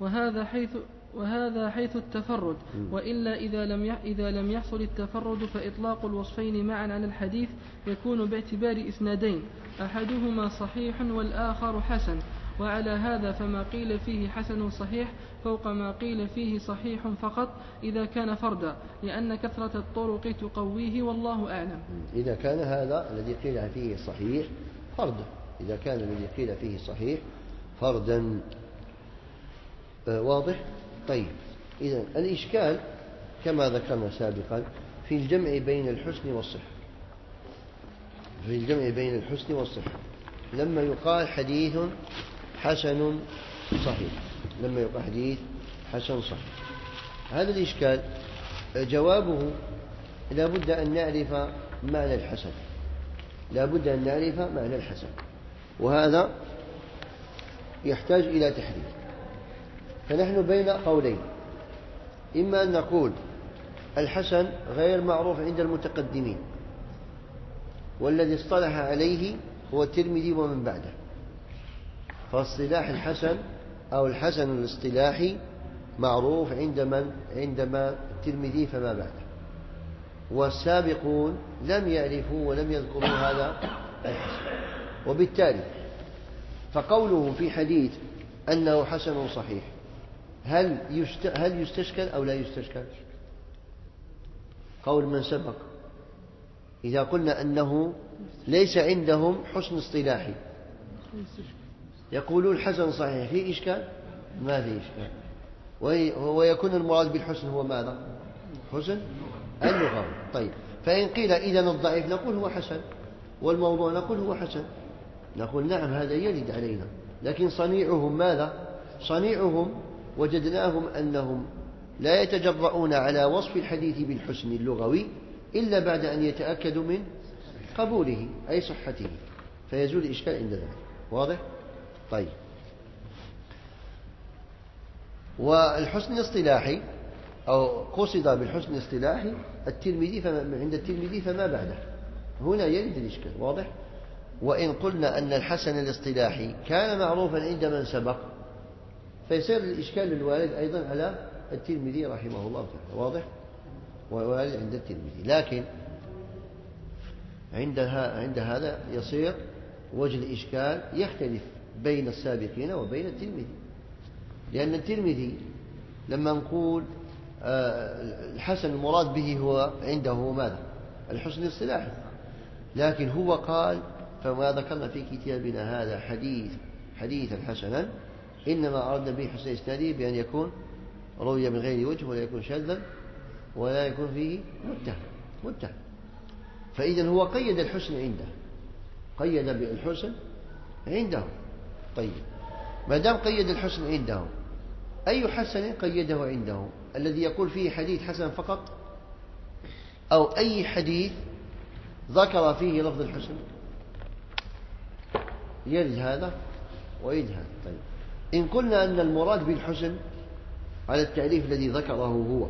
وهذا حيث التفرد، وإلا إذا لم يحصل التفرد فإطلاق الوصفين معا على الحديث يكون باعتبار إسنادين أحدهما صحيح والآخر حسن، وعلى هذا فما قيل فيه حسن صحيح فوق ما قيل فيه صحيح فقط إذا كان فردا، لأن كثرة الطرق تقويه والله أعلم. إذا كان هذا الذي قيل فيه صحيح فردا، إذا كان الذي قيل فيه صحيح فردا. واضح؟ طيب، إذن الإشكال كما ذكرنا سابقا في الجمع بين الحسن والصحة، في الجمع بين الحسن والصحة لما يقال حديث حسن صحيح، لما يقال حديث حسن صحيح، هذا الإشكال جوابه لا بد أن نعرف معنى الحسن، لا بد أن نعرف معنى الحسن، وهذا يحتاج إلى تحديد. فنحن بين قولين، إما أن نقول الحسن غير معروف عند المتقدمين والذي اصطلح عليه هو الترمذي ومن بعده، فاصطلاح الحسن أو الحسن الاصطلاحي معروف عندما الترمذي فما بعده، والسابقون لم يعرفوا ولم يذكروا هذا الحسن، وبالتالي فقوله في حديث أنه حسن صحيح هل يستشكل أو لا يستشكل؟ قول من سبق. إذا قلنا أنه ليس عندهم حسن اصطلاحي، يقولون حسن صحيح، في إشكال؟ ما في إشكال. ويكون المراد بالحسن هو ماذا؟ حسن اللغة. طيب، فإن قيل إذن الضعيف نقول هو حسن، والموضوع نقول هو حسن، نقول نعم هذا يرد علينا، لكن صنيعهم ماذا؟ صنيعهم وجدناهم أنهم لا يتجرؤون على وصف الحديث بالحسن اللغوي إلا بعد أن يتأكدوا من قبوله أي صحته، فيزول الإشكال عند ذلك. واضح؟ طيب، والحسن الاصطلاحي أو قصد بالحسن الاصطلاحي الترمذي، عند الترمذي فما بعده، هنا يرد الإشكال. واضح؟ وإن قلنا أن الحسن الاصطلاحي كان معروفا عند من سبق، فيصير الإشكال الوارد أيضا على الترمذي رحمه الله تعالى. واضح؟ ووارد عند الترمذي، لكن عند هذا يصير وجه الإشكال يختلف بين السابقين وبين الترمذي، لأن الترمذي لما نقول الحسن المراد به هو عنده ماذا؟ الحسن الاصطلاحي، لكن هو قال فما ذكرنا في كتابنا هذا حديثا حسنا إنما أردنا به حسن إسناده بأن يكون روي من غير وجه ولا يكون شاذا ولا يكون فيه متهم. فإذا هو قيد الحسن عنده، قيد بالحسن عنده. طيب، ما دام قيد الحسن عنده، أي حسن قيده عنده؟ الذي يقول فيه حديث حسن فقط، أو أي حديث ذكر فيه لفظ الحسن؟ يرد هذا ويرد هذا. طيب، إن قلنا أن المراد بالحسن على التعريف الذي ذكره هو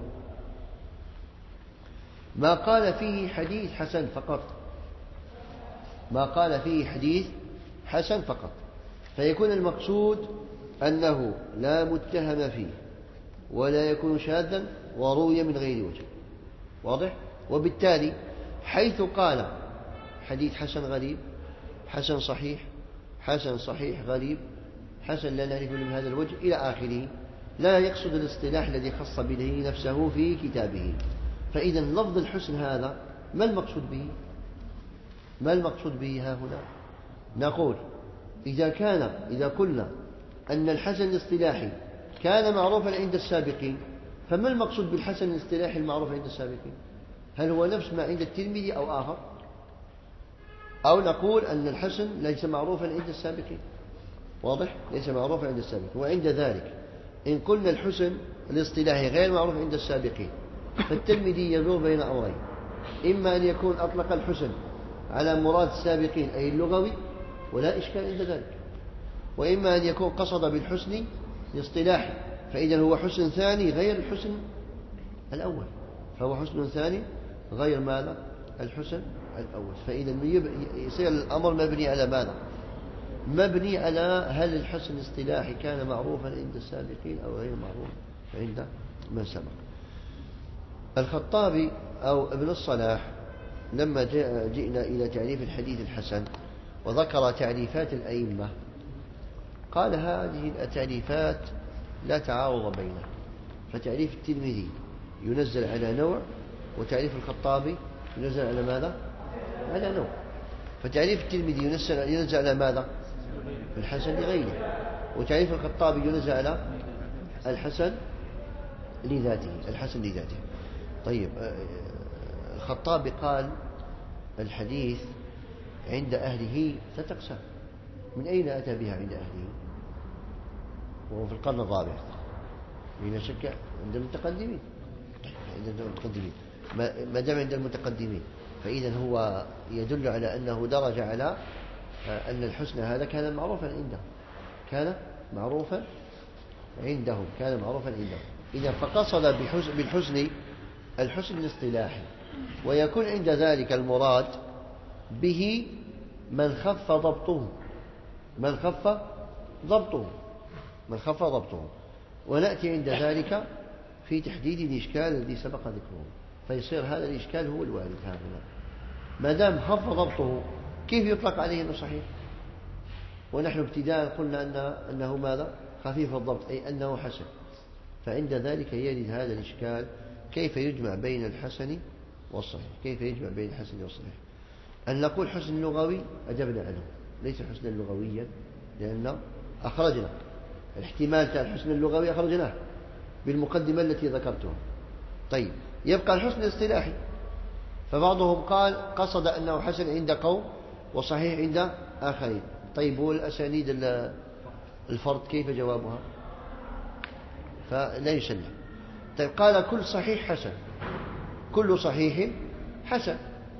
ما قال فيه حديث حسن فقط، ما قال فيه حديث حسن فقط، فيكون المقصود أنه لا متهم فيه ولا يكون شاذا وروي من غير وجه. واضح؟ وبالتالي حيث قال حديث حسن غريب، حسن صحيح، حسن صحيح غريب، حسن لا نعرف من هذا الوجه إلى آخره، لا يقصد الاصطلاح الذي خص به نفسه في كتابه. فإذا لفظ الحسن هذا ما المقصود به؟ ما المقصود به ها هنا؟ نقول إذا قلنا أن الحسن الاصطلاحي كان معروفا عند السابقين، فما المقصود بالحسن الاصطلاحي المعروف عند السابقين؟ هل هو نفس ما عند الترمذي أو آخر؟ أو نقول أن الحسن ليس معروفا عند السابقين. واضح؟ ليس معروفا عند السابقين. وعند ذلك إن قلنا الحسن الاصطلاحي غير معروف عند السابقين، فالترمذي يدور بين أمرين: إما أن يكون أطلق الحسن على مراد السابقين أي اللغوي ولا إشكال عند ذلك، وإما أن يكون قصد بالحسن الاصطلاحي، فإذا هو حسن ثاني غير الحسن الأول، فهو حسن ثاني غير ماذا؟ الحسن الأول. فإذا يصير الأمر مبني على ماذا؟ مبني على هل الحسن الاصطلاحي كان معروفا عند السابقين أو غير معروف عند من سبق. الخطابي أو ابن الصلاح لما جئنا إلى تعريف الحديث الحسن وذكر تعريفات الأئمة، قال هذه التعريفات لا تعارض بينها، فتعريف الترمذي ينزل على نوع، وتعريف الخطابي ينزل على ماذا؟ على نوع. فتعريف الترمذي ينزل على ماذا؟ الحسن لغيره، وتعريف الخطابي ينزل على الحسن لذاته. طيب، الخطابي قال الحديث عند أهله ستقسم. من أين أتى بها عند أهله؟ وهو في القرن الرابع، بلا شك عند المتقدمين. ما دام عند المتقدمين، فإذا هو يدل على أنه درج على أن الحسن هذا كان معروفا عندهم. إذا فقصد بالحسن الحسن الاصطلاحي، ويكون عند ذلك المراد به من خف ضبطه، ونأتي عند ذلك في تحديد الإشكال الذي سبق ذكره، فيصير هذا الإشكال هو الوارد هنا. ما دام خف ضبطه كيف يطلق عليه أنه صحيح؟ ونحن ابتداء قلنا أنه ماذا؟ خفيف الضبط، أي أنه حسن. فعند ذلك يرد هذا الإشكال: كيف يجمع بين الحسن والصحيح. كيف يجمع بين الحسن والصحيح؟ أن نقول حسن لغوي أجبنا عنه، ليس حسنا لغويا، لأن أخرجنا الاحتمال تاع الحسن اللغوي أخرجناه بالمقدمة التي ذكرتها. طيب يبقى الحسن الاصطلاحي، فبعضهم قال قصد أنه حسن عند قوم وصحيح عند آخرين. طيب والأسانيد الفرد كيف جوابها؟ فلا يسلم. طيب قال كل صحيح حسن، كل صحيح حسن،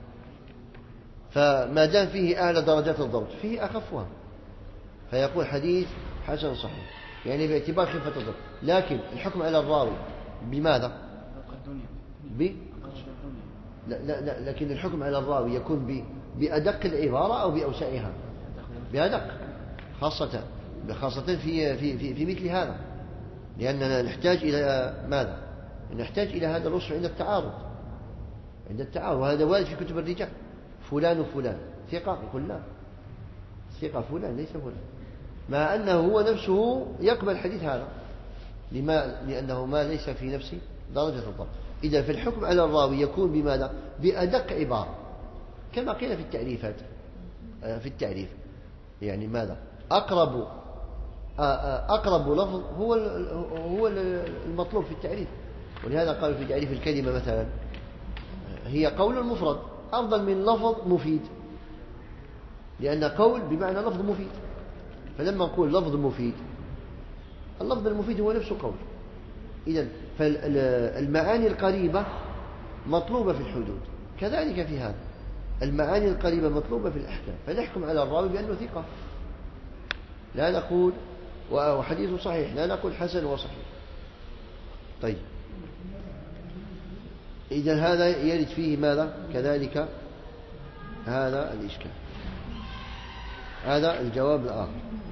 فما دام فيه أعلى درجات الضبط فيه أخفها، فيقول حديث حسن صحيح، يعني باعتبار خفة الضبط. لكن الحكم على الراوي بماذا؟ لا لا لا، لكن الحكم على الراوي يكون بأدق العبارة أو بأوسعها؟ بأدق، خاصة في مثل هذا، لأننا نحتاج إلى ماذا؟ نحتاج إلى هذا الوصف عند التعارض، وهذا وارد في كتب الرجال، فلان وفلان ثقة، يقول لا، ثقة فلان ليس فلان، مع أنه هو نفسه يقبل حديث هذا. لأنه ما ليس في نفس درجة الضبط. إذا في الحكم على الراوي يكون بماذا؟ بأدق عبارة، كما قيل في التعريفات، في التعريف يعني ماذا؟ أقرب لفظ هو المطلوب في التعريف. ولهذا قالوا في تعريف الكلمة مثلا هي قول مفرد أفضل من لفظ مفيد، لأن قول بمعنى لفظ مفيد. فلما نقول لفظ مفيد، اللفظ المفيد هو نفسه قول. إذن فالمعاني القريبة مطلوبة في الحدود، كذلك في هذا المعاني القريبة مطلوبة في الأحكام. فنحكم على الراوي بأنه ثقة، لا نقول وحديث صحيح، لا نقول حسن وصحيح. طيب إذن هذا يرد فيه ماذا؟ كذلك هذا الإشكال. هذا الجواب الآخر.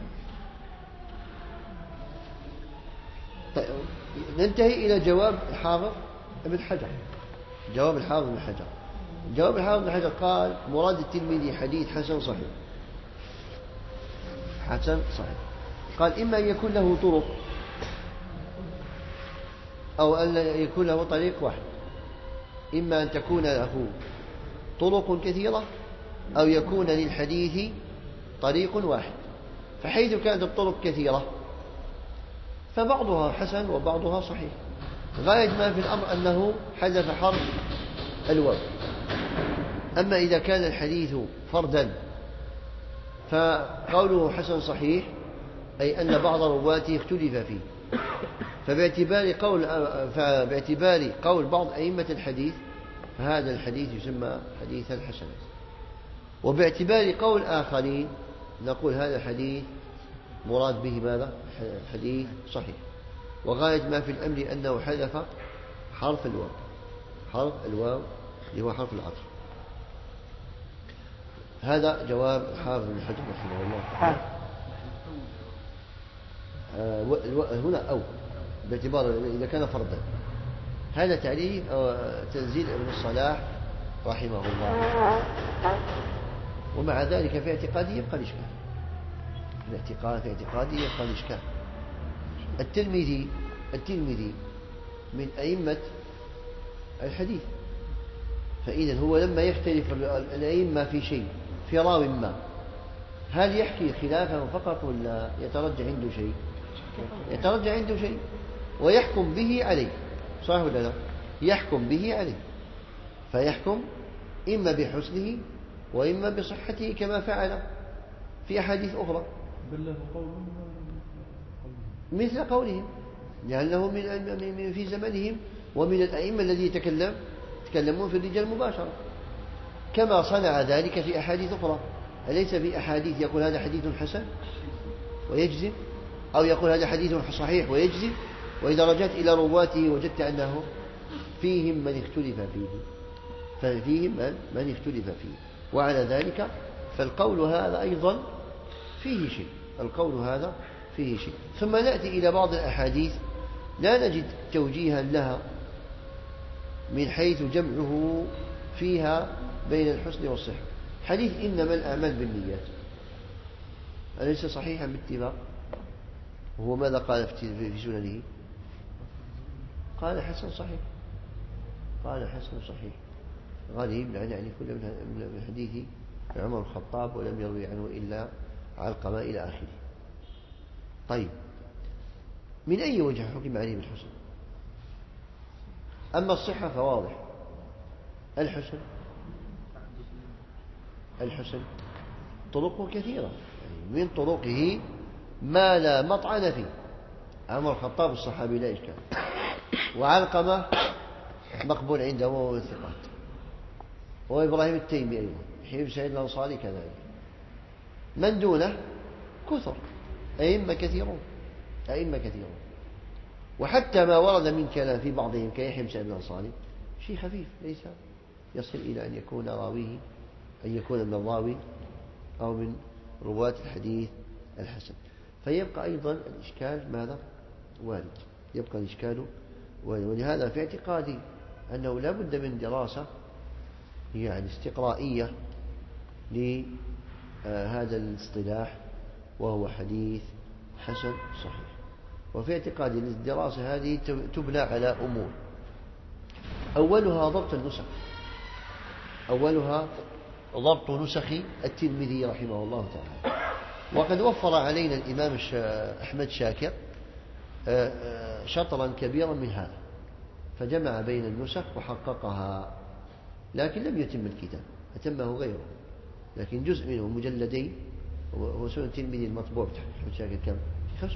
طيب ننتهي إلى جواب الحافظ ابن حجر. جواب الحافظ ابن حجر. جواب الحافظ ابن حجر قال مراد الترمذي حديث حسن صحيح. حسن صحيح. قال إما أن يكون له طرق أو أن يكون له طريق واحد. إما أن تكون له طرق كثيرة أو يكون للحديث طريق واحد. فحيث كانت الطرق كثيرة فبعضها حسن وبعضها صحيح. غاية ما في الأمر أنه حذف حرف الواو. أما إذا كان الحديث فردا فقوله حسن صحيح أي أن بعض رواته اختلف فيه، فباعتبار قول بعض أئمة الحديث فهذا الحديث يسمى حديثا حسنا، وباعتبار قول آخرين نقول هذا الحديث مراد به ماذا؟ حديث صحيح. وغاية ما في الأمر أنه حذف حرف الواو، حرف الواو اللي هو حرف العطف. هذا جواب الحافظ بن حجر رحمه الله تعالى. هنا أو باعتبار إذا كان فردا، هذا تعريف أو تنزيل ابن الصلاح رحمه الله. ومع ذلك في اعتقادي يبقى الإشكال، في اعتقادي يبقى الإشكال. الترمذي من أئمة الحديث، فإذا هو لما يختلف الأئمة في شيء في راو ما، هل يحكي خلافه فقط ولا يترجع عنده شيء؟ يترجع عنده شيء ويحكم به عليه، صح ولا لا؟ يحكم به عليه، فيحكم إما بحسنه وإما بصحته كما فعل في أحاديث أخرى مثل قولهم، لأنه من في زمنهم ومن الأئمة الذي يتكلمون في الرجال مباشرة، كما صنع ذلك في أحاديث أخرى. أليس في أحاديث يقول هذا حديث حسن ويجزم، أو يقول هذا حديث صحيح ويجزم، وإذا رجعت إلى رواته وجدت أنه فيهم من اختلف فيه. وعلى ذلك فالقول هذا أيضا فيه شيء. ثم نأتي إلى بعض الأحاديث لا نجد توجيها لها من حيث جمعه فيها بين الحسن والصحة. حديث إنما الأعمال بالنيات أليس صحيحا باتفاق؟ وهو ماذا قال في سننه؟ قال حسن صحيح. غريب يعني كل من حديث عمر الخطاب ولم يروي عنه إلا علقمة إلى آخره. طيب، من أي وجه حكم عليه بالحسن؟ أما الصحة فواضح. الحسن طرقه كثيرة، يعني من طرقه ما لا مطعن فيه. عمر الخطاب الصحابي لا إشكال، وعلقمة مقبول عنده وهو الثقات، وإبراهيم التيمي أيضا، يحيى بن سعيد الأنصاري كذلك. من دونه كثر، أئمة كثيرون. وحتى ما ورد من كلام في بعضهم كيحيى بن سعيد الأنصاري شيء خفيف، ليس يصل إلى أن يكون راويه، أن يكون من الراوي أو من رواة الحديث الحسن. فيبقى أيضا الإشكال ماذا؟ وارد، يبقى الإشكال وارد. ولهذا في اعتقادي أنه لا بد من دراسة يعني استقرائية لهذا الاصطلاح، وهو حديث حسن صحيح. وفي اعتقادي أن الدراسة هذه تبنى على أمور: أولها ضبط نسخ الترمذي رحمه الله تعالى. وقد وفر علينا الإمام أحمد شاكر شطرا كبيرا من هذا، فجمع بين النسخ وحققها، لكن لم يتم الكتاب، أتمه غيره، لكن جزء منه مجلدين. هو سنن الترمذي المطبوع بتحقيق أحمد شاكر كم؟ في 5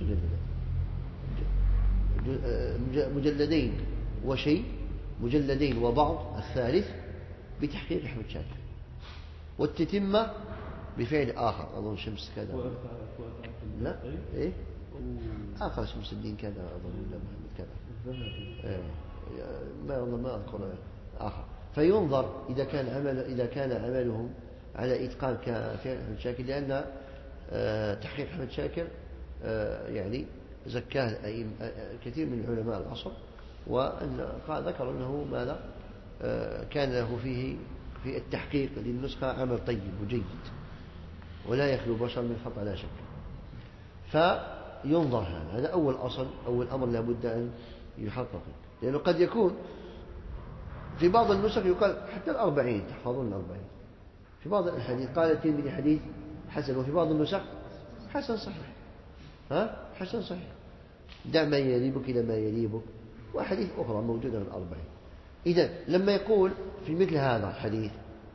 مجلدات، مجلدين وبعض الثالث بتحقيق أحمد شاكر، والتتمة بفعل آخر أظن شمس كذا، لا إيه آخر شمس الدين كذا أظن، ولا محمد كذا، ما أذكر آخر. فينظر إذا كان عملهم على إتقان كفعل أحمد شاكر، لأن تحقيق أحمد شاكر يعني زكاه كثير من علماء العصر، وذكر أنه ماذا كان له في التحقيق للنسخة عمل طيب وجيد، ولا يخلو بشر من خطأ لا شك. فينظر هذا أول أمر لا بد أن يحقق، لأنه قد يكون في بعض النسخ يقال حتى 40 تحفظون 40، في بعض الحديث قال الترمذي حديث حسن، وفي بعض النسخ حسن صحيح. حسن صحيح، دع ما يريبك إلى ما يريبك، وأحاديث أخرى موجودة من 40. إذا لما يقول في مثل هذا الحديث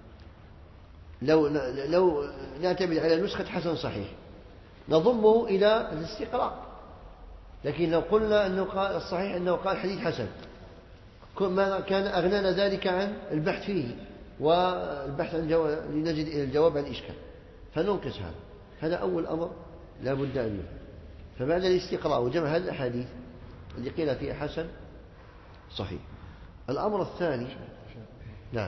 لو نعتمد على نسخة حسن صحيح نضمه إلى الاستقراء، لكن لو قلنا أنه قال الصحيح أنه قال حديث حسن، كان أغنانا ذلك عن البحث فيه والبحث عن لنجد الجواب عن الإشكال، فننقص هذا أول أمر لا بد أن يفعل. فبعد الاستقراء وجمع هذه الأحاديث اللي قيل فيها حسن صحيح. الأمر الثاني، نعم،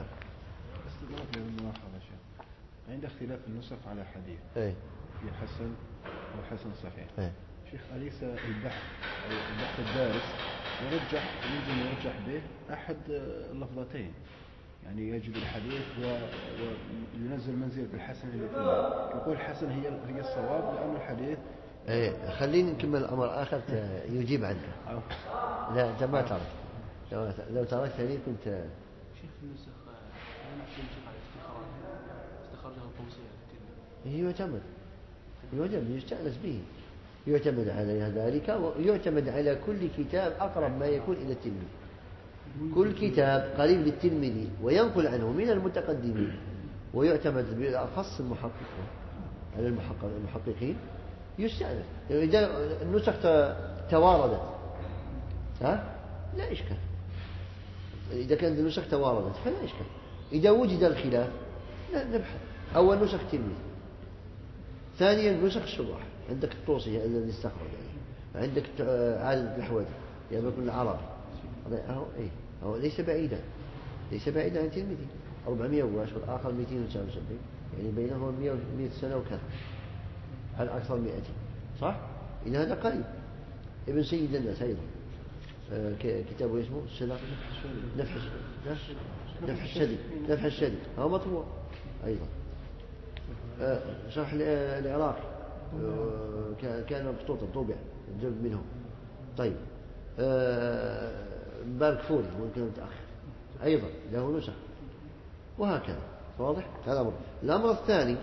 عند اختلاف النسخ على حديث في حسن وحسن صحيح، شيخ أليس البحث الدارس يمكن يرجح به أحد اللفظتين، يعني يجد الحديث وينزل منزلة الحسن إلى الثاني، يقول الحسن هي الصواب لأن الحديث. خليني نكمل الأمر آخر يجيب عنه. لا أنت ما ترك، لو تركت لي كنت. شيخ في النسخ استخرجها القوسية يعتمد يستأنس به، يعتمد على ذلك، ويعتمد على كل كتاب أقرب ما يكون إلى الترمذي. كل كتاب قريب للترمذي وينقل عنه من المتقدمين، ويعتمد بالأخص المحققين على المحققين يستأنس. إذا النسخ تواردت لا إشكال، إذا كانت النسخ تواردت فلا إشكال. إذا وجد الخلاف لا نبحث. أول نسخ الترمذي، ثانيا نسخ الشراح، عندك الطوسي الذي استخرج، عندك عالم الأحوال يعني يكون العربي، هو ليس بعيدا عن الترمذي، 400 والآخر 279، يعني بينهما 100 سنة وكذا، على أكثر 200 صح؟ إن هذا قريب. ابن سيد الناس أيضا كتابه اسمه نفح الشديد هو مطبوع أيضا. شرح العراقي كان مبسوطا طبع جزء منه. طيب بارك فوري ممكن متأخر أيضا له نسخ. وهكذا. واضح هذا أمر. الأمر الثاني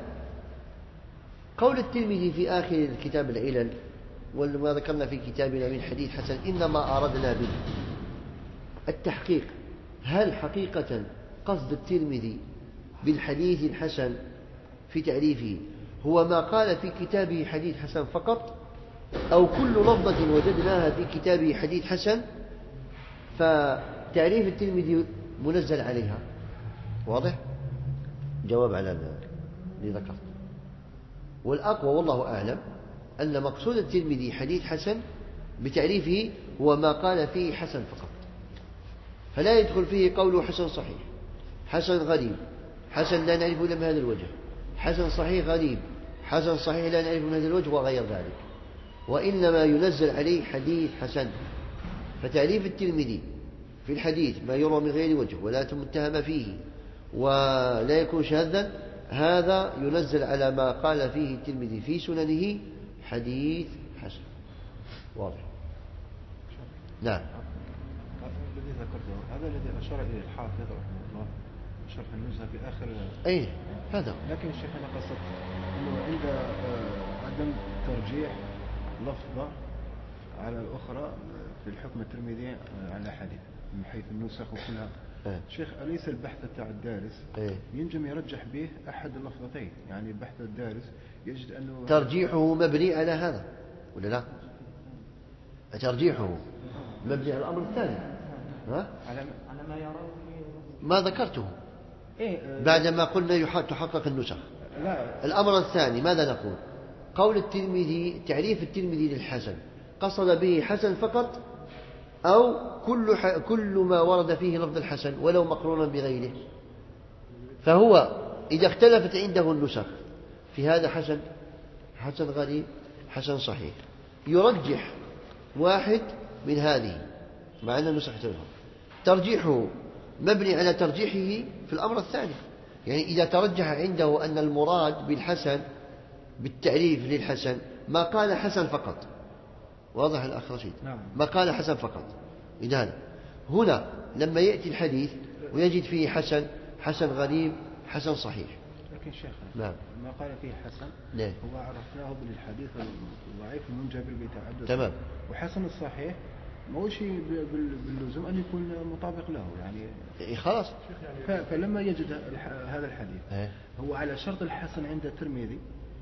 قول الترمذي في آخر الكتاب العلل وما ذكرنا في كتابنا من حديث حسن إنما أردنا به التحقيق. هل حقيقة قصد الترمذي بالحديث الحسن في تعريفه هو ما قال في كتابه حديث حسن فقط، أو كل لفظة وجدناها في كتابه حديث حسن فتعريف الترمذي منزل عليها؟ واضح؟ جواب على اللي ذكرت. والأقوى والله أعلم أن مقصود الترمذي حديث حسن بتعريفه هو ما قال فيه حسن فقط، فلا يدخل فيه قوله حسن صحيح، حسن غريب، حسن لا نعرفه إلا من هذا الوجه، حسن صحيح غريب، حسن صحيح لا نعرفه من هذا الوجه وغير ذلك، وإنما ينزل عليه حديث حسن. فتعريف الترمذي في الحديث ما يروى من غير وجه ولا متهم فيه ولا يكون شاذا، هذا ينزل على ما قال فيه الترمذي في سننه حديث حسن. واضح؟ نعم. الذي ذكرته هذا الذي أشار إليه الحافظ رحمه الله شرح النزهة في آخر. أي هذا. لكن الشيخ أنا قصدت أنه عند عدم ترجيح لفظة على الأخرى في الحكم الترمذي على حديث من حيث النسخ وكلها. شيخ أليس البحث تاع الدارس ينجم يرجح به أحد اللفظتين؟ يعني بحث الدارس يجد أنه ترجيحه مبني على هذا ولا لا؟ ترجيحه مبني على الأمر الثاني على ما يراه ما ذكرته بعدما قلنا تحقق النسخ. لا. الأمر الثاني ماذا نقول؟ قول الترمذي تعريف الترمذي للحسن قصد به حسن فقط أو كل ما ورد فيه لفظ الحسن ولو مقرونا بغيره؟ فهو إذا اختلفت عنده النسخ في هذا حسن، حسن غريب، حسن صحيح، يرجح واحد من هذه مع أن النسخ اختلفت، ترجيحه مبني على ترجيحه في الأمر الثاني. يعني إذا ترجح عنده أن المراد بالحسن بالتعريف للحسن ما قال حسن فقط، واضح الأخ رشيد؟ ما قال حسن فقط. إذن هنا لما يأتي الحديث ويجد فيه حسن، حسن غريب، حسن صحيح. لكن شيخ نعم. ما قال فيه حسن نعم. هو عرفناه بالحديث الضعيف المنجبر بتعدد. تمام. وحسن الصحيح ما هو شيء باللزوم أن يكون مطابق له يعني. خلاص. فلما يجد هذا الحديث هو على شرط الحسن عند الترمذي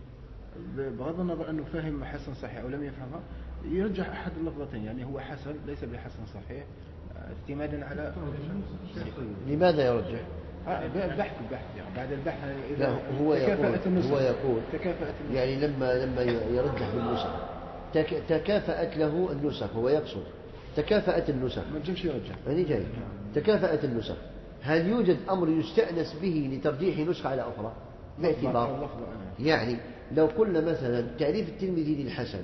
بغض النظر أنه فهم حسن صحيح أو لم يفهمها، يرجح أحد اللفظتين، يعني هو حسن ليس بحسن صحيح اعتمادا على. لماذا يرجح؟ البحث يعني بعد البحث إذا هو يقول يعني لما يرجح بالنسخ تكافأت له النسخ، هو يقصد تكافأت النسخ، ما تجيبش يرجح يعني جاي تكافأت النسخ. هل يوجد أمر يستأنس به لترجيح نسخة على أخرى باعتبار؟ يعني لو قلنا مثلا تعريف الترمذي للحسن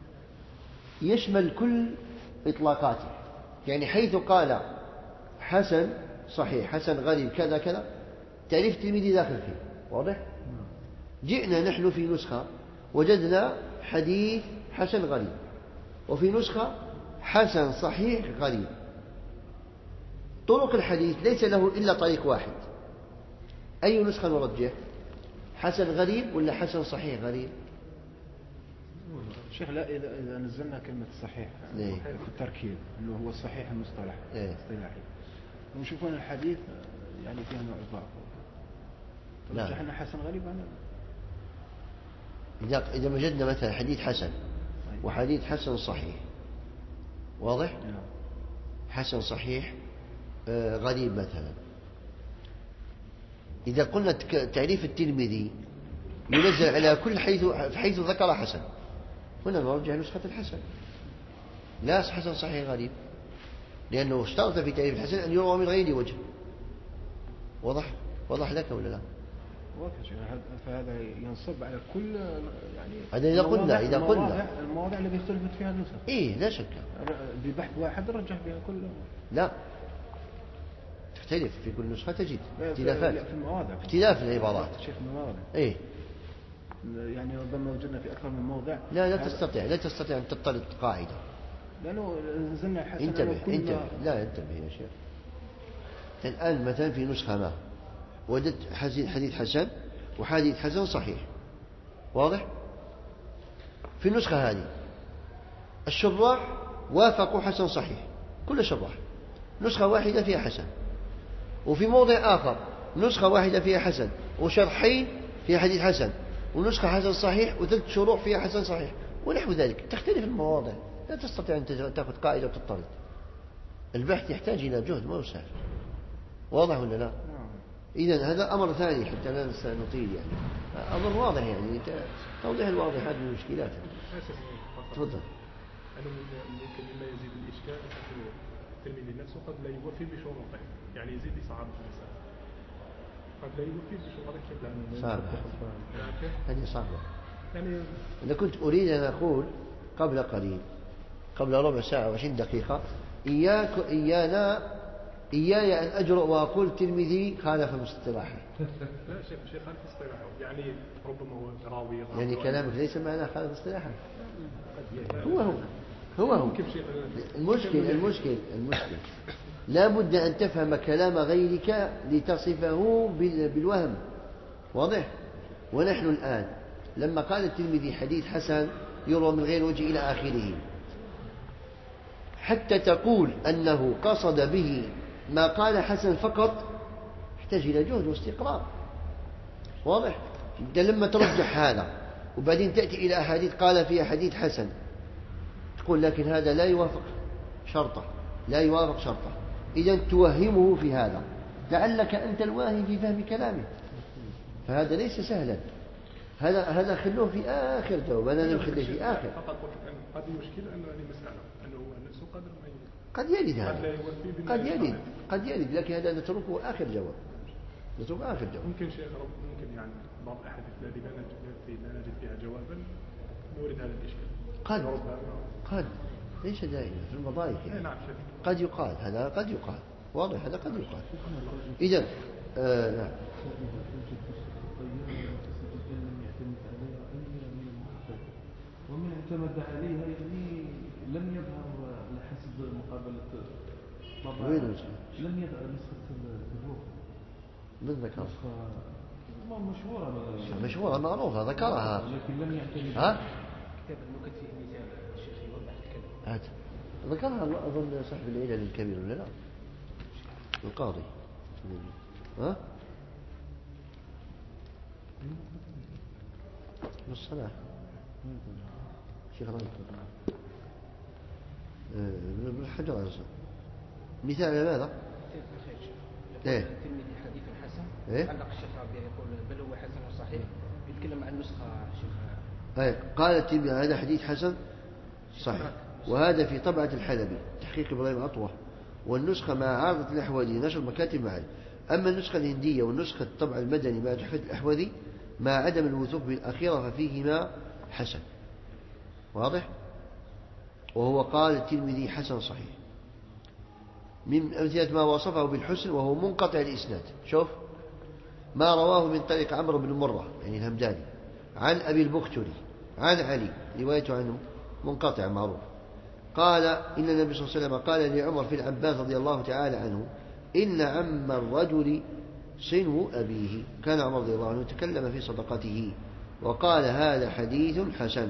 يشمل كل إطلاقاته، يعني حيث قال حسن صحيح، حسن غريب، كذا كذا، تعريف الترمذي داخل فيه. واضح؟ جئنا نحن في نسخة وجدنا حديث حسن غريب، وفي نسخة حسن صحيح غريب. طرق الحديث ليس له إلا طريق واحد، أي نسخة نرجح؟ حسن غريب ولا حسن صحيح غريب؟ شيخ لا، إذا نزلنا كلمة صحيح في التركيب إنه هو الصحيح المصطلح اصطلاحي ونشوفون الحديث يعني فيها نوع ضعف، ترجح أن حسن غريب. إذا وجدنا مثلا حديث حسن وحديث حسن صحيح، واضح؟ حسن صحيح غريب مثلا، إذا قلنا تعريف الترمذي ينزل على كل حيث ذكر حسن، هنا نرجع نسخة الحسن لا حسن صحيح غريب، لأنه اشترط في تعريف الحسن أن يروى من غير وجه. وضح لك ولا لا؟ فهذا ينصب على كل يعني هذا إذا قلنا المواضع التي اختلفت فيها النسخ. لا شك ببحث واحد رجح بها كل. لا، تختلف في كل نسخة، تجد اختلافات في المواضع، اختلاف العبارات. شيخ المواضع يعني ربما وجدنا في أكثر من موضع. لا تستطيع أن تطلق قاعدة، لأنه نزلنا حسن. انتبه لا انتبه يا شيخ. الآن مثلا في نسخة ما وجدت حديث حسن وحديث حسن صحيح. واضح؟ في النسخة هذه الشراح وافقوا حسن صحيح، كل شراح نسخة واحدة فيها حسن، وفي موضع آخر نسخة واحدة فيها حسن وشرحين فيها حديث حسن، ونسخة حسن صحيح وثلاث شروح فيها حسن صحيح، ونحو ذلك. تختلف المواضع، لا تستطيع أن تأخذ قاعدة وتضطرد. البحث يحتاج إلى جهد ما يسهل. واضح ولا لا؟ إذن هذا أمر ثاني حتى لا نطيل يعني. أمر واضح يعني، توضيح الواضح هذه من المشكلات. تفضل. أنا ممكن مما يزيد الإشكال أن التلميذ نفسه قد لا يوفي بشروطه، يعني يزيد يصعب المسألة، قد لا يوفي بشروطه. صعبة هذه صعبة. يعني أنا كنت أريد أن أقول قبل قليل، قبل ربع ساعة و20 دقيقة، إياي أن أجرؤ وأقول تلميذي خالف المصطلح. لا شيء خالف اصطلاحه، يعني ربما هو راوي يعني كلامك ليس معناه خالف اصطلاحه. هو المشكل لا بد أن تفهم كلام غيرك لتصفه بالوهم. واضح؟ ونحن الآن لما قال الترمذي حديث حسن يروى من غير وجه إلى آخره، حتى تقول أنه قصد به ما قال حسن فقط يحتاج إلى جهد واستقرار. واضح؟ أنت لما ترجح هذا وبعدين تأتي إلى أحاديث قال فيها حديث حسن، تقول لكن هذا لا يوافق شرطه، لا يوافق شرطه، إذن توهمه في هذا، لعلك أنت الواهي في فهم كلامه، فهذا ليس سهلا. هذا خلوه في آخر جواب، أنا نخليه في آخر. فقط قد المشكلة أنه هذه مسألة أنه هو نفسه قدر ما يريد. قد يرد هذا، قد يرد، لكن هذا نتركه آخر جواب. ممكن شيء ممكن يعني بعض الأحاديث التي لا نجد فيها جوابا نورد هذا الإشكال. قد ليس دائما في المضايق يعني. نعم قد يقال هذا، قد يقال. واضح؟ هذا قد يقال. إذن نعم. ومن اعتمد عليها يعني لم يظهر على حسب مقابلة وين لم يظهر نسخة الظهور من ذكر مشهورة معروفة ذكرها، لكن لم يعتمد. كتاب النكت فيه مثال الشيخ يوضح الكلام. هات ذكرها أظن صاحب العلل الكبير ولا لا؟ القاضي بالصلاة شيخ رأيك ابن حجر أصلا مثال على ماذا؟ الترمذي حديث حسن، علق الشيخ ربيع يقول بل هو حسن وصحيح، يتكلم عن نسخة شيخ. قال الترمذي هذا حديث حسن صحيح، وهذا في طبعة الحلبي تحقيق إبراهيم عطوة، والنسخة مع عارضة الأحوذي نشر مكاتب معي. أما النسخة الهندية والنسخة الطبع المدني مع تحفة الأحوذي مع عدم الوثوق بالأخيرة ففيهما حسن. واضح؟ وهو قال الترمذي حسن صحيح. من أمثلة ما وصفه بالحسن وهو منقطع الإسناد، شوف ما رواه من طريق عمرو بن مرة يعني الهمداني عن أبي البختري عن علي، روايته عنه منقطع معروف، قال إن النبي صلى الله عليه وسلم قال لعمر في العباس رضي الله تعالى عنه إن عم الرجل سنو أبيه. كان عمر رضي الله عنه تكلم في صدقته وقال هذا حديث حسن.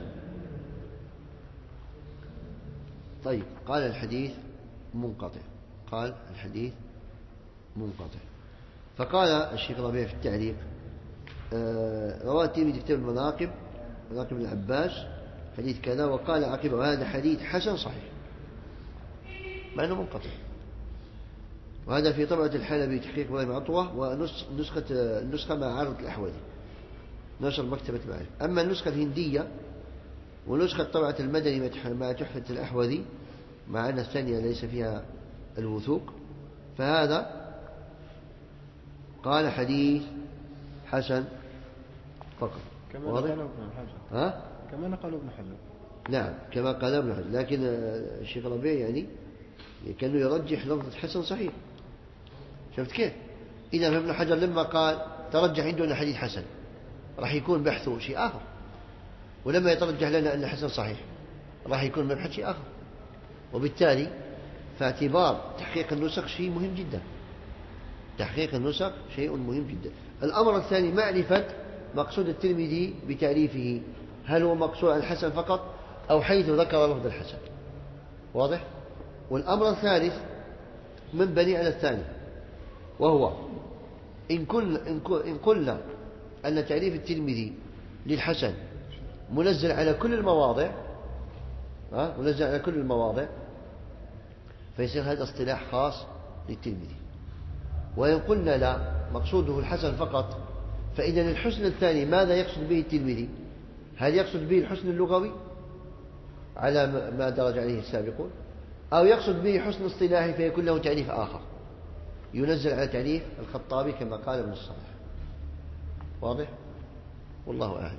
طيب قال الحديث منقطع، قال الحديث منقطع. فقال الشيخ ربيع في التعليق رواه الترمذي في كتاب المناقب، مناقب العباس حديث كذا، وقال عقبه هذا حديث حسن صحيح، مع أنه منقطع. وهذا في طبعة الحلبي تحقيق إبراهيم عطوة، والنسخة مع عارضة الأحوذي نشر مكتبة معرفة. أما النسخة الهندية ونسخة طبعة المدني مع تحفة الأحوذي مع أن الثانية ليس فيها الوثوق، فهذا قال حديث حسن فقط. كما قال ابن حجر. كما قال ابن حجر. نعم كما قال ابن حجر، لكن الشيخ ربيع يعني كانوا يرجح لفظة حسن صحيح. شفت كيف؟ إذا ابن حجر لما قال ترجح عندنا حديث حسن راح يكون بحثه شيء آخر، ولما يترجح لنا أن حسن صحيح راح يكون مبحث شيء آخر. وبالتالي فاعتبار تحقيق النسخ شيء مهم جدا. تحقيق النسخ شيء مهم جدا. الأمر الثاني معرفة مقصود الترمذي بتعريفه، هل هو مقصود على الحسن فقط أو حيث ذكر لفظ الحسن؟ واضح؟ والأمر الثالث من بني على الثاني، وهو إن قلنا أن تعريف الترمذي للحسن منزل على كل المواضع، منزل على كل المواضع، فيصير هذا اصطلاح خاص للترمذي. وإن قلنا لا، مقصوده الحسن فقط، فإذا الحسن الثاني ماذا يقصد به الترمذي؟ هل يقصد به الحسن اللغوي على ما درج عليه السابقون، أو يقصد به حسن اصطلاحي فيكون له تعريف آخر ينزل على تعريف الخطابي كما قال ابن الصلاح؟ واضح؟ والله أعلم.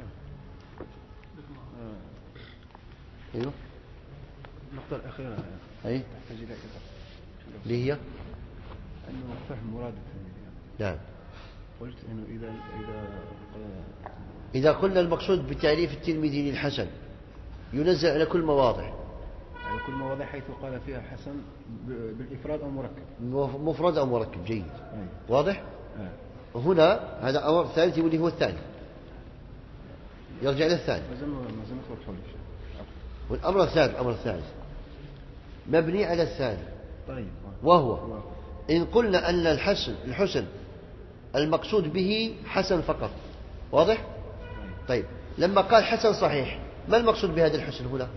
أيوه. النقطة الأخيرة أي تحتاج إلى كثر اللي هي أنه فهم مراد الترمذي. نعم. قلت إنه إذا قلنا المقصود بتعريف الترمذي للحسن ينزل على كل مواضع، على كل مواضع حيث قال فيها حسن بالإفراد أو مركب، مفرد أو مركب. جيد. أي. واضح؟ هنا هذا أمر ثالث واللي هو الثاني، يرجع إلى الثاني. والأمر الثالث مبني على الثاني. طيب. وهو إن قلنا أن الحسن المقصود به حسن فقط. واضح؟ طيب لما قال حسن صحيح، ما المقصود بهذا الحسن هنا؟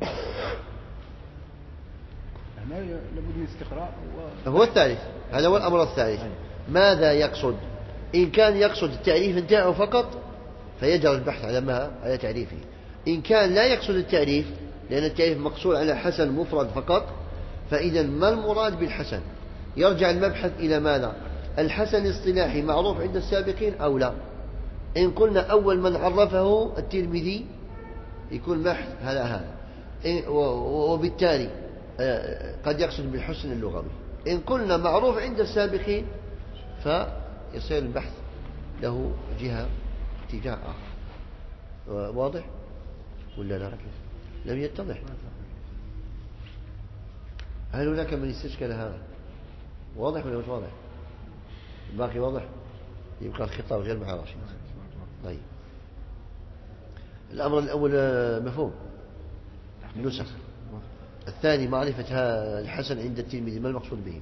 لابد من استقراء هو الثالث، هذا هو الأمر الثالث. ماذا يقصد؟ إن كان يقصد التعريف نتاعه فقط فيجري البحث على تعريفه. إن كان لا يقصد التعريف، لأن التعريف مقصود على حسن مفرد فقط، فإذا ما المراد بالحسن؟ يرجع المبحث إلى ماذا؟ الحسن الاصطلاحي معروف عند السابقين أو لا؟ إن قلنا أول من عرفه الترمذي يكون بحث هذا، وبالتالي قد يقصد بالحسن اللغوي. إن قلنا معروف عند السابقين فيصير البحث له اتجاه آخر. واضح ولا لا؟ لم يتضح. هل هناك من استشكل هذا؟ واضح ولا مش واضح؟ الباقي واضح؟ يبقى الخطاب غير مع راشد. طيب الأمر الأول مفهوم النسخ. الثاني معرفة الحسن عند الترمذي، ما المقصود به؟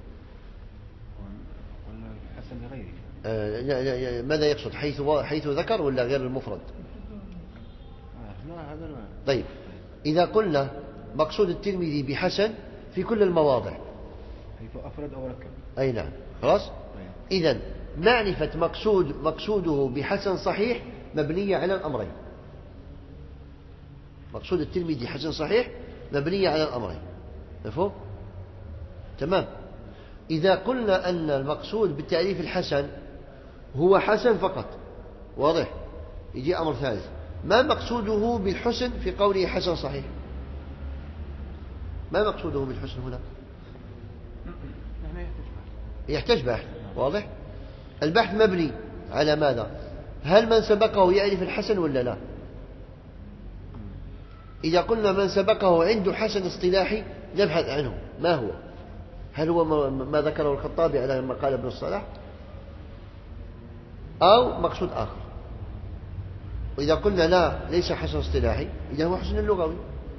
الحسن لغيره. ماذا يقصد؟ حيث ذكر ولا غير المفرد؟ طيب إذا قلنا مقصود الترمذي بحسن في كل المواضع حيث أفرد أو ركب. أي نعم. خلاص. إذن معرفة مقصوده بحسن صحيح مبنية على الأمرين. مقصود الترمذي حسن صحيح مبنية على الأمرين. مفهوم؟ تمام. إذا قلنا أن المقصود بالتعريف الحسن هو حسن فقط، واضح؟ يجي أمر ثالث، ما مقصوده بالحسن في قوله حسن صحيح؟ ما مقصوده بالحسن هنا؟ يحتاج بحث. واضح؟ البحث مبني على ماذا؟ هل من سبقه يعرف الحسن ولا لا؟ إذا قلنا من سبقه عنده حسن اصطلاحي نبحث عنه، ما هو؟ هل هو ما ذكره الخطابي على ما قال ابن الصلاح أو مقصود آخر؟ وإذا قلنا لا ليس حسن اصطلاحي، إذا هو حسن اللغوي،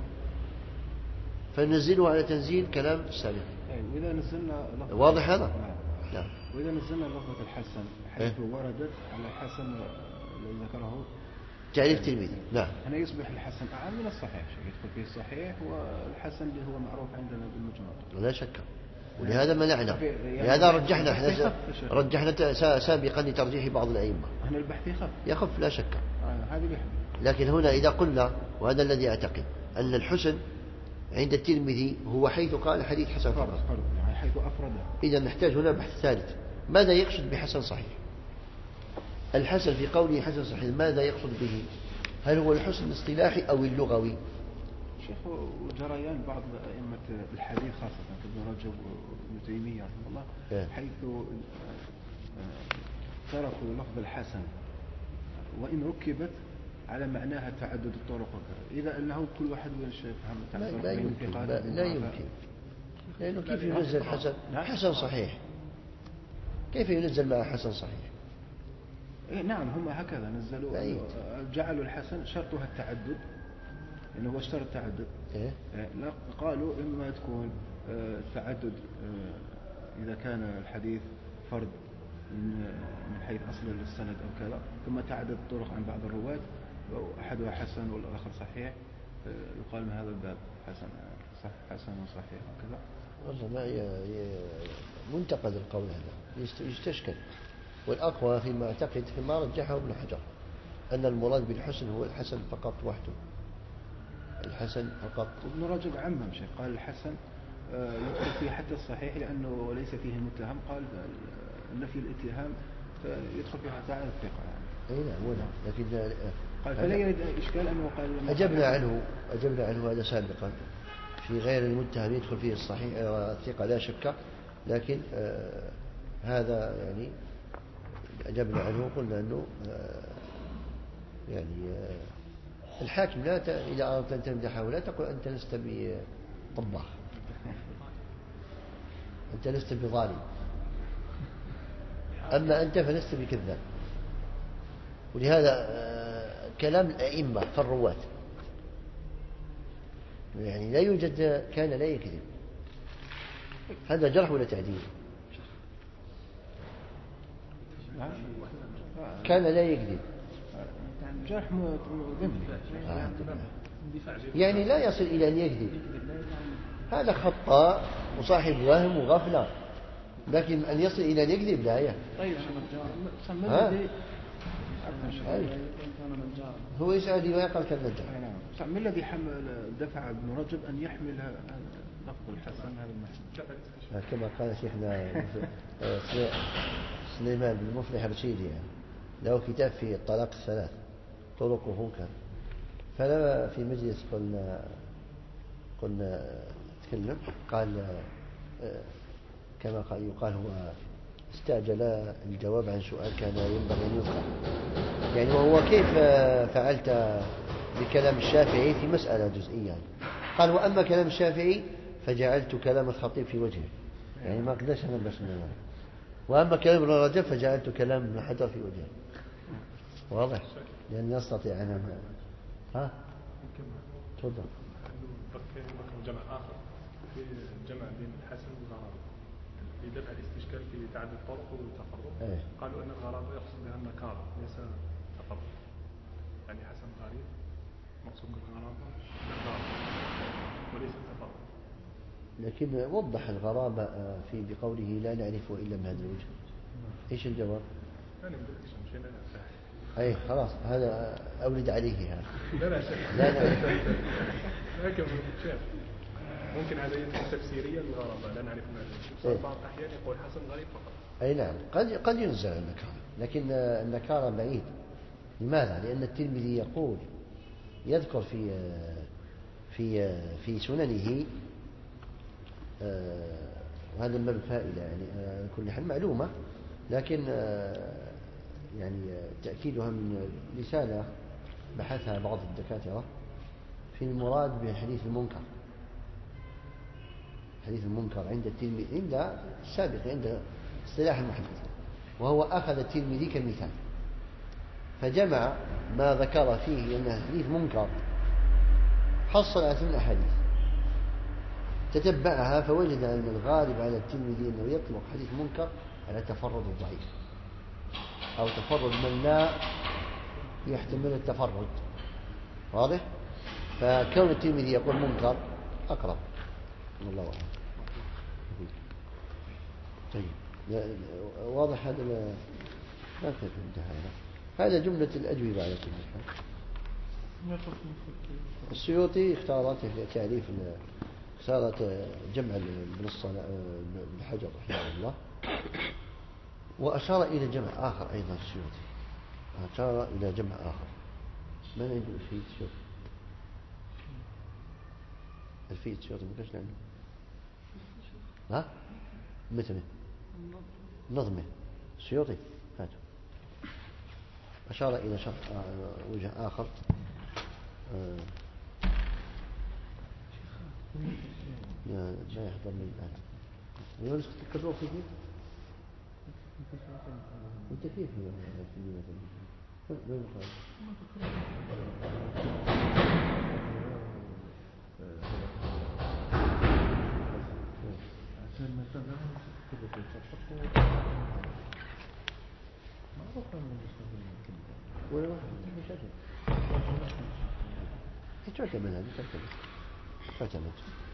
فننزله على تنزيل كلام السابق. وإذا نزلنا واضح هذا؟ نعم. وإذا نزلنا لفظة الحسن حيث وردت على الحسن الذي ذكره تعريف تلميذ، نعم، هنا يصبح الحسن أعم من الصحيح، يدخل فيه الصحيح والحسن اللي هو معروف عندنا بالمجمل. لا شك. ولهذا منعنا، لهذا رجحنا سابقا لترجيح بعض الأئمة. هنا البحث يخف لا شك. هذه بحث. لكن هنا إذا قلنا، وهذا الذي أعتقد، أن الحسن عند الترمذي هو حيث قال حديث حسن فقط، يعني حيث أفرده. إذا نحتاج هنا بحث ثالث، ماذا يقصد بحسن صحيح؟ الحسن في قوله حسن صحيح ماذا يقصد به؟ هل هو الحسن الاصطلاحي أو اللغوي؟ شيخ جريان بعض أئمة الحديث خاصة كابن رجب وابن تيمية رحمه الله حيث تركوا لفظ الحسن وإن ركبت على معناها تعدد الطرق، إذا أنه كل واحد يفهم. لا يمكن لأنه كيف ينزل حسن صحيح؟ كيف ينزل مع حسن صحيح؟ إيه نعم، هم هكذا نزلوا، جعلوا الحسن شرطها التعدد، إنه هو اشترط التعدد. إيه؟ لا، قالوا إما تكون التعدد إذا كان الحديث فرد من حيث أصل السند أو كذا، ثم تعدد الطرق عن بعض الرواة أحدها حسن والآخر صحيح، يقال من هذا الباب حسن وصحيح وكذا. والله ما منتقد القول هذا، يستشكل. والأقوى فيما أعتقد فيما رجحه ابن حجر أن المراد بالحسن هو الحسن فقط وحده، الحسن فقط. ابن رجب عمم شيء، قال الحسن يدخل فيه حتى الصحيح لأنه ليس فيه المتهم، قال نفي الاتهام يدخل فيه حتى على الثقة يعني. أي نعم ونعم، لكن قال فلا يريد إشكال أنه قال أجبنا عنه هذا سابقا، في غير المتهم يدخل فيه الصحيح الثقة لا شك، لكن هذا يعني أجبنا عنه وقلنا أنه يعني الحاكم إذا أردت أن تمدحه لا تقول أنت لست بطباخ، أنت لست بظالم، أما أنت فلست بكذاب. ولهذا كلام الأئمة في الرواة يعني لا يوجد كان لا يكذب، هذا جرح ولا تعديل؟ كان لا يكذب، جرح ذمي يعني لا يصل إلى أن يكذب، هذا خطأ وصاحب وهم وغفلة، لكن أن يصل إلى أن يكذب لا يا هو يسأل لي ويقال كالنجار. ما الذي دفع ابن رجب أن يحمل لفظ الحسن هذا المحمل؟ كما قال شيخنا سليمان بن مفلح الرشيدي يعني له كتاب في الطلاق الثلاث طرقه كان، فلما في مجلس قلنا تكلم قال كما قال يقال هو استعجل الجواب عن سؤال كان ينبغي أن يذكر، يعني وهو كيف فعلت بكلام الشافعي في مسألة جزئية، قال وأما كلام الشافعي فجعلت كلام الخطيب في وجهه، يعني ما قدرش أنا بس وأما كلام ابن رجب فجعلت كلام ابن حجر في وجهه. واضح؟ لأن يستطيع أنا تفضل. جمع آخر في جمع بين الحسن والغرابة لدفع الاستشكال في تعدد الطرق والتفرد. قالوا أن الغرابة يقصد بها النكارة ليس التفرد، يعني حسن غريب مقصود بالغرابة وليس التفرد. لكن وضح الغرابة في بقوله لا نعرفه إلا من هذا الوجه. إيش الجواب؟ أنا مدركش مشينا نفهم. أي خلاص هذا أولد عليه هذا. لا شك. لا لكن شاف ممكن هذا يكون تفسيريا للغرابة لا نعرف ما بعض الأحيان يقول حسن غريب فقط. أي نعم قد ينزل النكارة، لكن النكارة بعيد. لماذا؟ لأن الترمذي يقول يذكر في سننه وهذا من الفائدة يعني كل حال معلومة، لكن يعني تأكيدها من رسالة بحثها بعض الدكاترة في المراد بحديث المنكر. حديث المنكر عند الترمذي عند السابق عند اصطلاح المحدث، وهو أخذ الترمذي كمثال فجمع ما ذكر فيه أنه حديث منكر، حصل على 8 أحاديث تتبعها فوجد أن الغالب على الترمذي أنه يطلق حديث منكر على تفرد الضعيف أو تفرد من لا يحتمل التفرد. واضح؟ فكون الترمذي يقول منكر أقرب. والله أعلم. طيب واضح هذا ما كيف انتهى هذا جملة الأجوبة على كل حال. السيوطي اختارت تعريف اختارت جمع ابن حجر رحمه الله، وأشار إلى جمع آخر أيضا السيوطي، أشار إلى جمع آخر. من عنده الفيد السيوطي؟ الفيد السيوطي ما كانش عنده. ها؟ مثله نظمه السيوطي هذا أشار إلى شرط وجه آخر لا يحضرني الآن. اليوم نسخة الكروفي دي وانت كيف وين قال؟ عشان مثلا كذا تتفق معروف من المستقبل ولا مشاكل تعتمد هذه تعتمد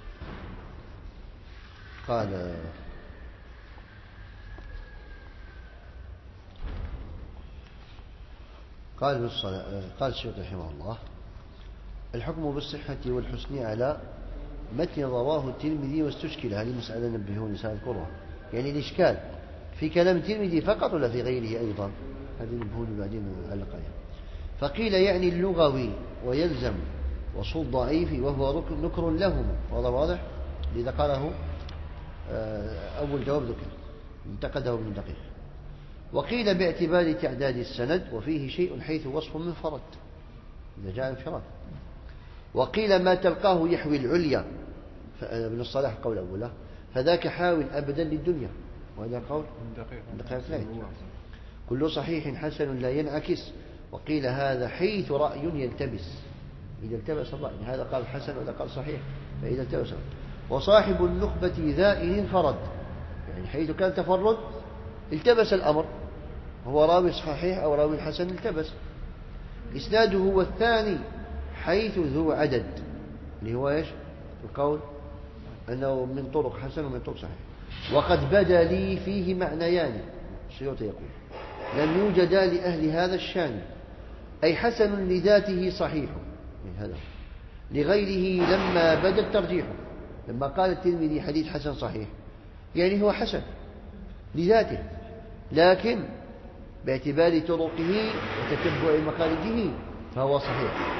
قال الشيخ رحمه الله: الحكم بالصحة والحسن على متن رواه الترمذي واستشكل. هذه مسألة نبهوني سأذكرها، يعني الإشكال في كلام الترمذي فقط ولا في غيره أيضا؟ هذه نبهوني بعدين علق عليها. فقيل يعني اللغوي ويلزم وصول الضعيف وهو نكر لهم، وهذا واضح، لذا قاله أول جواب ذكر انتقده ابن دقيق. وقيل باعتبار تعداد السند وفيه شيء حيث وصف منفرد إذا جاء انفراد. وقيل ما تلقاه يحوي العليا، ابن الصلاح قول أوله، فذاك حاول أبدا للدنيا، وهذا قول دقيق. كل صحيح حسن لا ينعكس. وقيل هذا حيث رأي يلتبس، إذا التبس الرأي، هذا قال حسن وهذا قال صحيح، فإذا التبس. وصاحب النخبة ذا إن انفرد، يعني حيث كان تفرد التبس الأمر، هو راوي صحيح أو راوي حسن التبس. إسناده هو الثاني حيث ذو عدد، اللي هو إيش القول أنه من طرق حسن ومن طرق صحيح. وقد بدا لي فيه معنيان، السيوطي يقول: لم يوجدا لأهل هذا الشان، أي حسن لذاته صحيح، هذا لغيره لما بدا الترجيح. لما قال الترمذي حديث حسن صحيح، يعني هو حسن لذاته، لكن باعتبار طرقه وتتبع مخارجه فهو صحيح.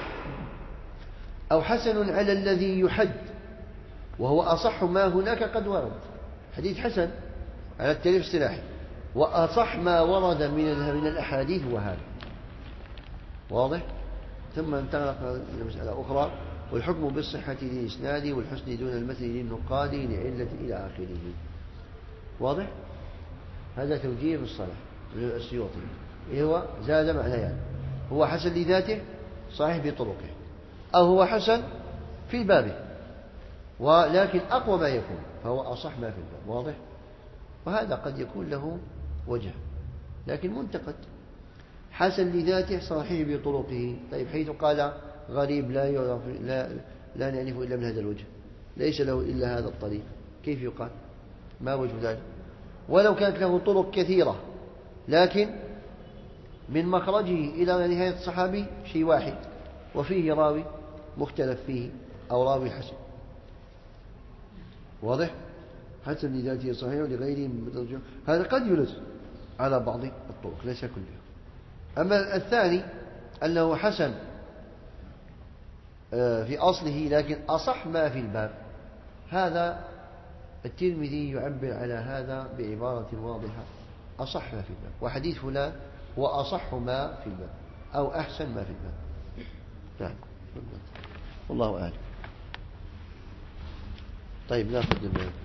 أو حسن على الذي يحد، وهو أصح ما هناك قد ورد. حديث حسن على التعريف الصلاحي، وأصح ما ورد من الأحاديث هو هذا، واضح. ثم انتقل إلى مسألة أخرى: والحكم بالصحة للإسناد والحسن دون المثل للنقاد لعلة إلى آخره. واضح. هذا توجيه بالصلاح السيوطي، هو زاد معنيان: هو حسن لذاته صحيح بطرقه، أو هو حسن في بابه ولكن أقوى ما يكون فهو أصح ما في الباب. واضح. وهذا قد يكون له وجه لكن منتقد. حسن لذاته صحيح بطرقه، طيب حيث قال غريب لا نعرفه إلا من هذا الوجه، ليس له إلا هذا الطريق، كيف يقال؟ ما وجه ذلك؟ ولو كانت له طرق كثيرة لكن من مخرجه إلى نهاية الصحابي شيء واحد وفيه راوي مختلف فيه أو راوي حسن. واضح. حسن لذاته صحيح ولغيره من هذا قد يلز على بعض الطرق ليس كلها. أما الثاني أنه حسن في أصله لكن أصح ما في الباب، هذا الترمذي يعبر على هذا بعبارة واضحة: أصح ما في الباب، وحديث فلان هو أصح ما في الباب أو أحسن ما في الباب. نعم. والله أعلم. طيب نأخذ